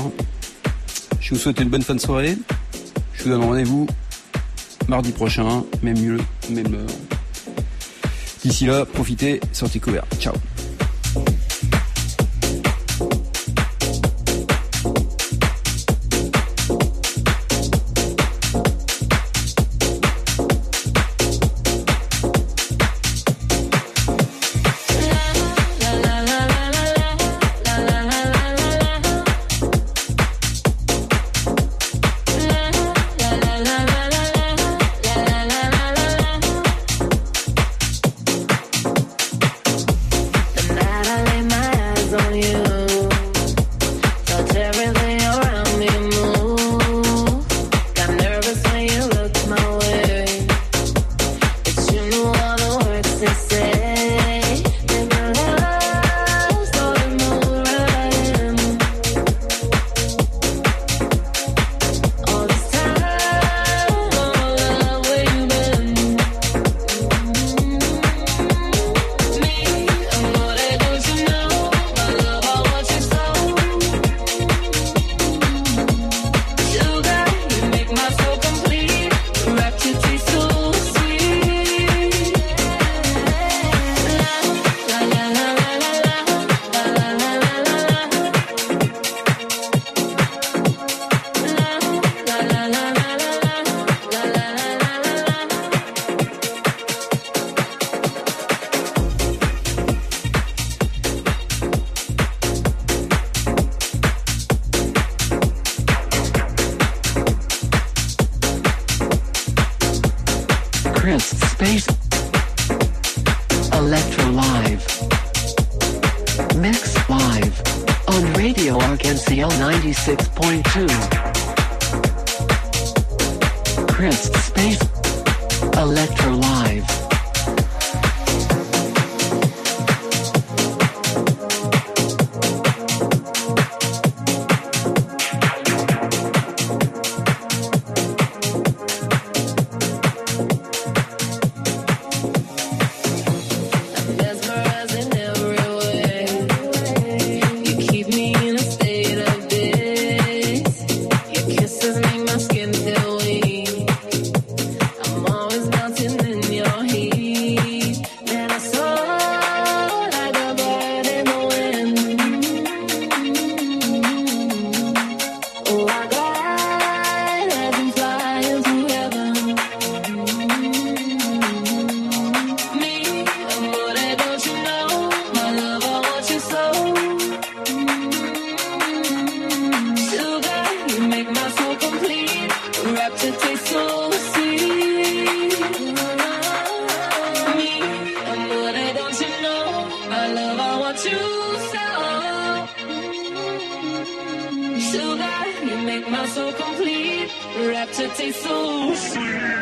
Je vous souhaite une bonne fin de soirée. Je vous donne rendez-vous mardi prochain, même lieu, même heure. D'ici là, profitez, sortez couverts. Ciao. Space Electro Live Mix Live on Radio Arc-en-Ciel ninety-six point two. Chris Space Electro Live. Kisses make my skin feel weak. I'm always bouncing in Jesus.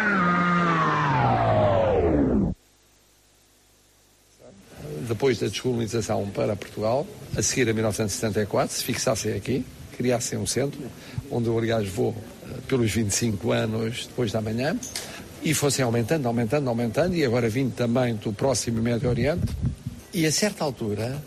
Depois da descolonização para Portugal, a seguir a mil novecentos e setenta e quatro, se fixassem aqui, criassem um centro, onde eu, aliás, vou pelos vinte e cinco anos depois da manhã, e fossem aumentando, aumentando, aumentando, e agora vindo também do próximo Médio Oriente. E a certa altura,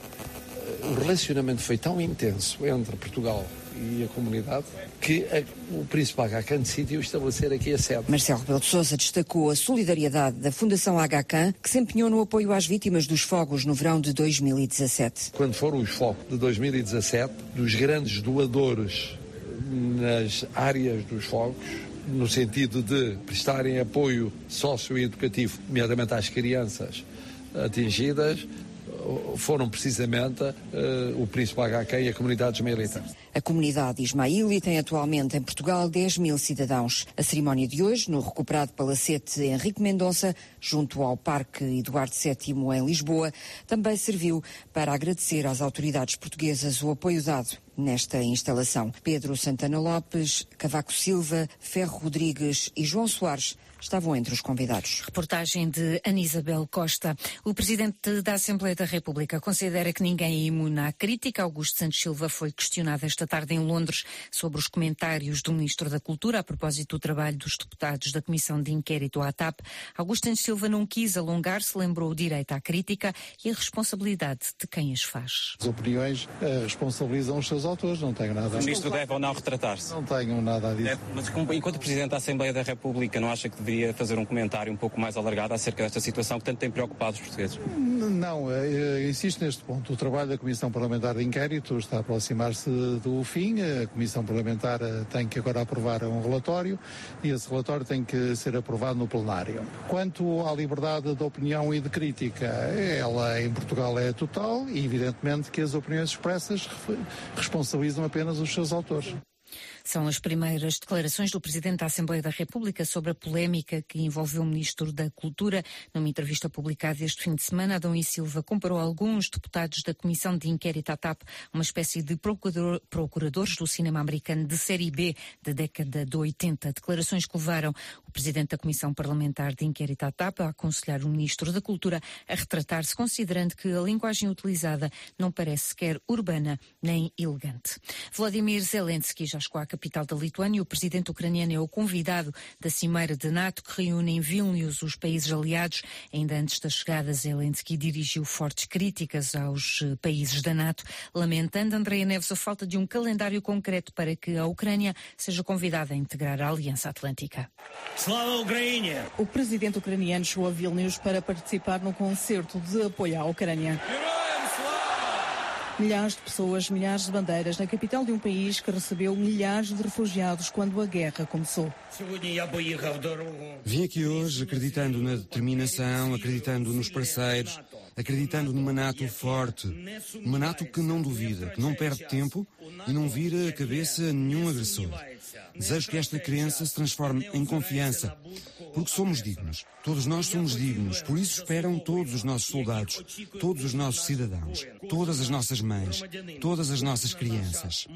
o relacionamento foi tão intenso entre Portugal e a comunidade que a, o Príncipe Aga Khan decidiu estabelecer aqui a sede. Marcelo Rebelo de Sousa destacou a solidariedade da Fundação Aga Khan, que se empenhou no apoio às vítimas dos fogos no verão de dois mil e dezassete. Quando foram os fogos de dois mil e dezassete, dos grandes doadores nas áreas dos fogos, no sentido de prestarem apoio socioeducativo, nomeadamente às crianças atingidas, foram precisamente uh, o Príncipe Aga Khan e a comunidade ismaelita. A comunidade ismaili tem atualmente em Portugal dez mil cidadãos. A cerimónia de hoje, no recuperado Palacete Henrique Mendonça, junto ao Parque Eduardo sétimo em Lisboa, também serviu para agradecer às autoridades portuguesas o apoio dado nesta instalação. Pedro Santana Lopes, Cavaco Silva, Ferro Rodrigues e João Soares estavam entre os convidados. Reportagem de Ana Isabel Costa. O Presidente da Assembleia da República considera que ninguém é imune à crítica. Augusto Santos Silva foi questionado esta tarde em Londres sobre os comentários do Ministro da Cultura a propósito do trabalho dos deputados da Comissão de Inquérito à TAP. Augusto Santos Silva não quis alongar-se, lembrou o direito à crítica e a responsabilidade de quem as faz. As opiniões uh, responsabilizam os seus autores, não tenho nada a dizer. O Ministro deve ou não retratar-se? Não tenho nada a dizer. Deve, mas enquanto Presidente da Assembleia da República, não acha que deveria fazer um comentário um pouco mais alargado acerca desta situação que tanto tem preocupado os portugueses? Não, eu insisto neste ponto. O trabalho da Comissão Parlamentar de Inquérito está a aproximar-se do fim. A Comissão Parlamentar tem que agora aprovar um relatório e esse relatório tem que ser aprovado no plenário. Quanto à liberdade de opinião e de crítica, ela em Portugal é total e evidentemente que as opiniões expressas responsabilizam apenas os seus autores. São as primeiras declarações do Presidente da Assembleia da República sobre a polémica que envolveu o Ministro da Cultura. Numa entrevista publicada este fim de semana, Adão e Silva comparou alguns deputados da Comissão de Inquérito à TAP, uma espécie de procurador, procuradores do cinema americano de série B da década de oitenta. Declarações que levaram o Presidente da Comissão Parlamentar de Inquérito à TAP a aconselhar o Ministro da Cultura a retratar-se, considerando que a linguagem utilizada não parece sequer urbana nem elegante. Vladimir Zelensky já chegou à capital da Lituânia. O presidente ucraniano é o convidado da cimeira de NATO que reúne em Vilnius os países aliados. Ainda antes da chegada, Zelensky dirigiu fortes críticas aos países da NATO, lamentando, Andreia Neves, a falta de um calendário concreto para que a Ucrânia seja convidada a integrar a Aliança Atlântica. O presidente ucraniano chegou a Vilnius para participar no concerto de apoio à Ucrânia. Milhares de pessoas, milhares de bandeiras na capital de um país que recebeu milhares de refugiados quando a guerra começou. Vim aqui hoje acreditando na determinação, acreditando nos parceiros, acreditando numa NATO forte, uma NATO que não duvida, que não perde tempo e não vira a cabeça a nenhum agressor. Desejo que esta crença se transforme em confiança, porque somos dignos. Todos nós somos dignos, por isso esperam todos os nossos soldados, todos os nossos cidadãos, todas as nossas mães, todas as nossas crianças.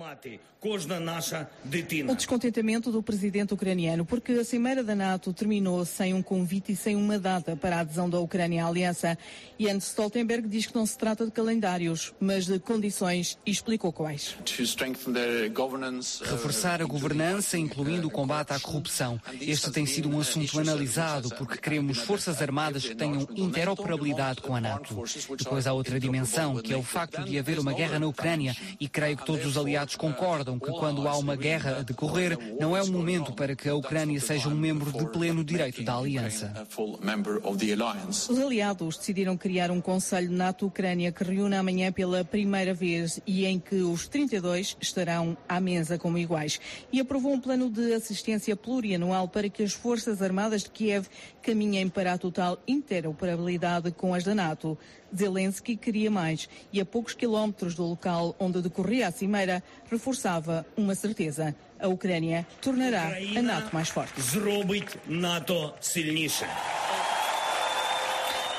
O descontentamento do presidente ucraniano porque a cimeira da NATO terminou sem um convite e sem uma data para a adesão da Ucrânia à aliança. Jens Stoltenberg diz que não se trata de calendários, mas de condições, e explicou quais. Reforçar a governança, incluindo o combate à corrupção. Este tem sido um assunto analisado porque queremos forças armadas que tenham interoperabilidade com a NATO. Depois há outra dimensão, que é o facto de haver uma guerra na Ucrânia, e creio que todos os aliados concordam que quando há uma guerra a decorrer, não é o momento para que a Ucrânia seja um membro de pleno direito da aliança. Os aliados decidiram criar um Conselho NATO-Ucrânia que reúne amanhã pela primeira vez e em que os trinta e dois estarão à mesa como iguais. E aprovou um plano de assistência plurianual para que as Forças Armadas de Kiev caminhem para a total interoperabilidade com as da NATO. Zelensky queria mais e a poucos quilómetros do local onde decorria a cimeira reforçava uma certeza: a Ucrânia tornará a NATO mais forte.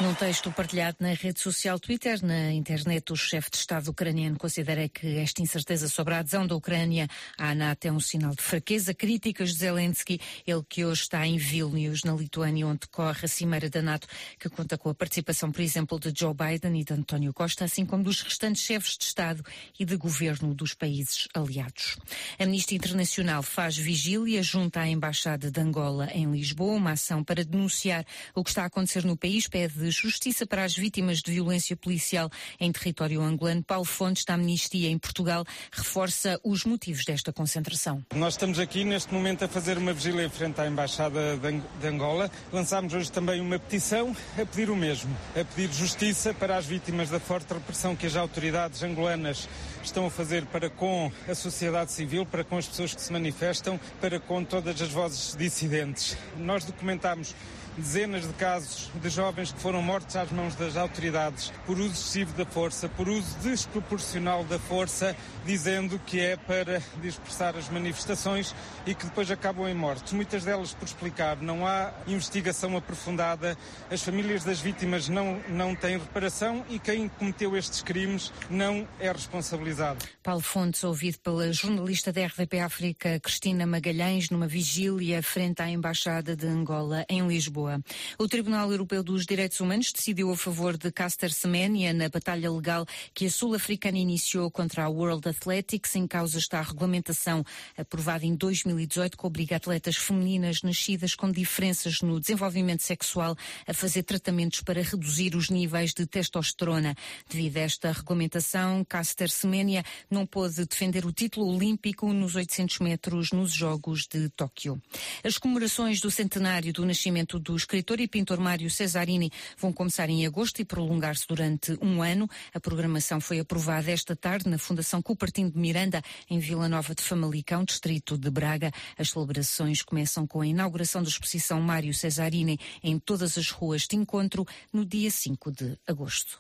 Num texto partilhado na rede social Twitter, na internet, o chefe de Estado ucraniano considera que esta incerteza sobre a adesão da Ucrânia à NATO é um sinal de fraqueza. Críticas de Zelensky, ele que hoje está em Vilnius, na Lituânia, onde decorre a cimeira da NATO, que conta com a participação, por exemplo, de Joe Biden e de António Costa, assim como dos restantes chefes de Estado e de governo dos países aliados. A Amnistia Internacional faz vigília junto à Embaixada de Angola em Lisboa, uma ação para denunciar o que está a acontecer no país, pede justiça para as vítimas de violência policial em território angolano. Paulo Fontes, da Amnistia em Portugal, reforça os motivos desta concentração. Nós estamos aqui neste momento a fazer uma vigília em frente à Embaixada de Angola. Lançámos hoje também uma petição a pedir o mesmo, a pedir justiça para as vítimas da forte repressão que as autoridades angolanas estão a fazer para com a sociedade civil, para com as pessoas que se manifestam, para com todas as vozes dissidentes. Nós documentámos dezenas de casos de jovens que foram mortos às mãos das autoridades por uso excessivo da força, por uso desproporcional da força, dizendo que é para dispersar as manifestações e que depois acabam em mortes. Muitas delas por explicar, não há investigação aprofundada, as famílias das vítimas não, não têm reparação e quem cometeu estes crimes não é responsabilizado. Paulo Fontes, ouvido pela jornalista da R D P África, Cristina Magalhães, numa vigília frente à Embaixada de Angola em Lisboa. O Tribunal Europeu dos Direitos Humanos decidiu a favor de Caster Semenya na batalha legal que a sul-africana iniciou contra a World Athletics. Em causa está a regulamentação aprovada em dois mil e dezoito que obriga atletas femininas nascidas com diferenças no desenvolvimento sexual a fazer tratamentos para reduzir os níveis de testosterona. Devido a esta regulamentação, Caster Semenya não pôde defender o título olímpico nos oitocentos metros nos Jogos de Tóquio. As comemorações do centenário do nascimento do O escritor e pintor Mário Cesarini vão começar em agosto e prolongar-se durante um ano. A programação foi aprovada esta tarde na Fundação Cupertino de Miranda, em Vila Nova de Famalicão, distrito de Braga. As celebrações começam com a inauguração da exposição Mário Cesarini em todas as ruas de encontro no dia cinco de agosto.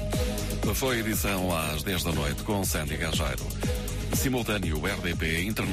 Foi a edição às dez da noite com Sandy Gageiro. Simultâneo R D P Internet.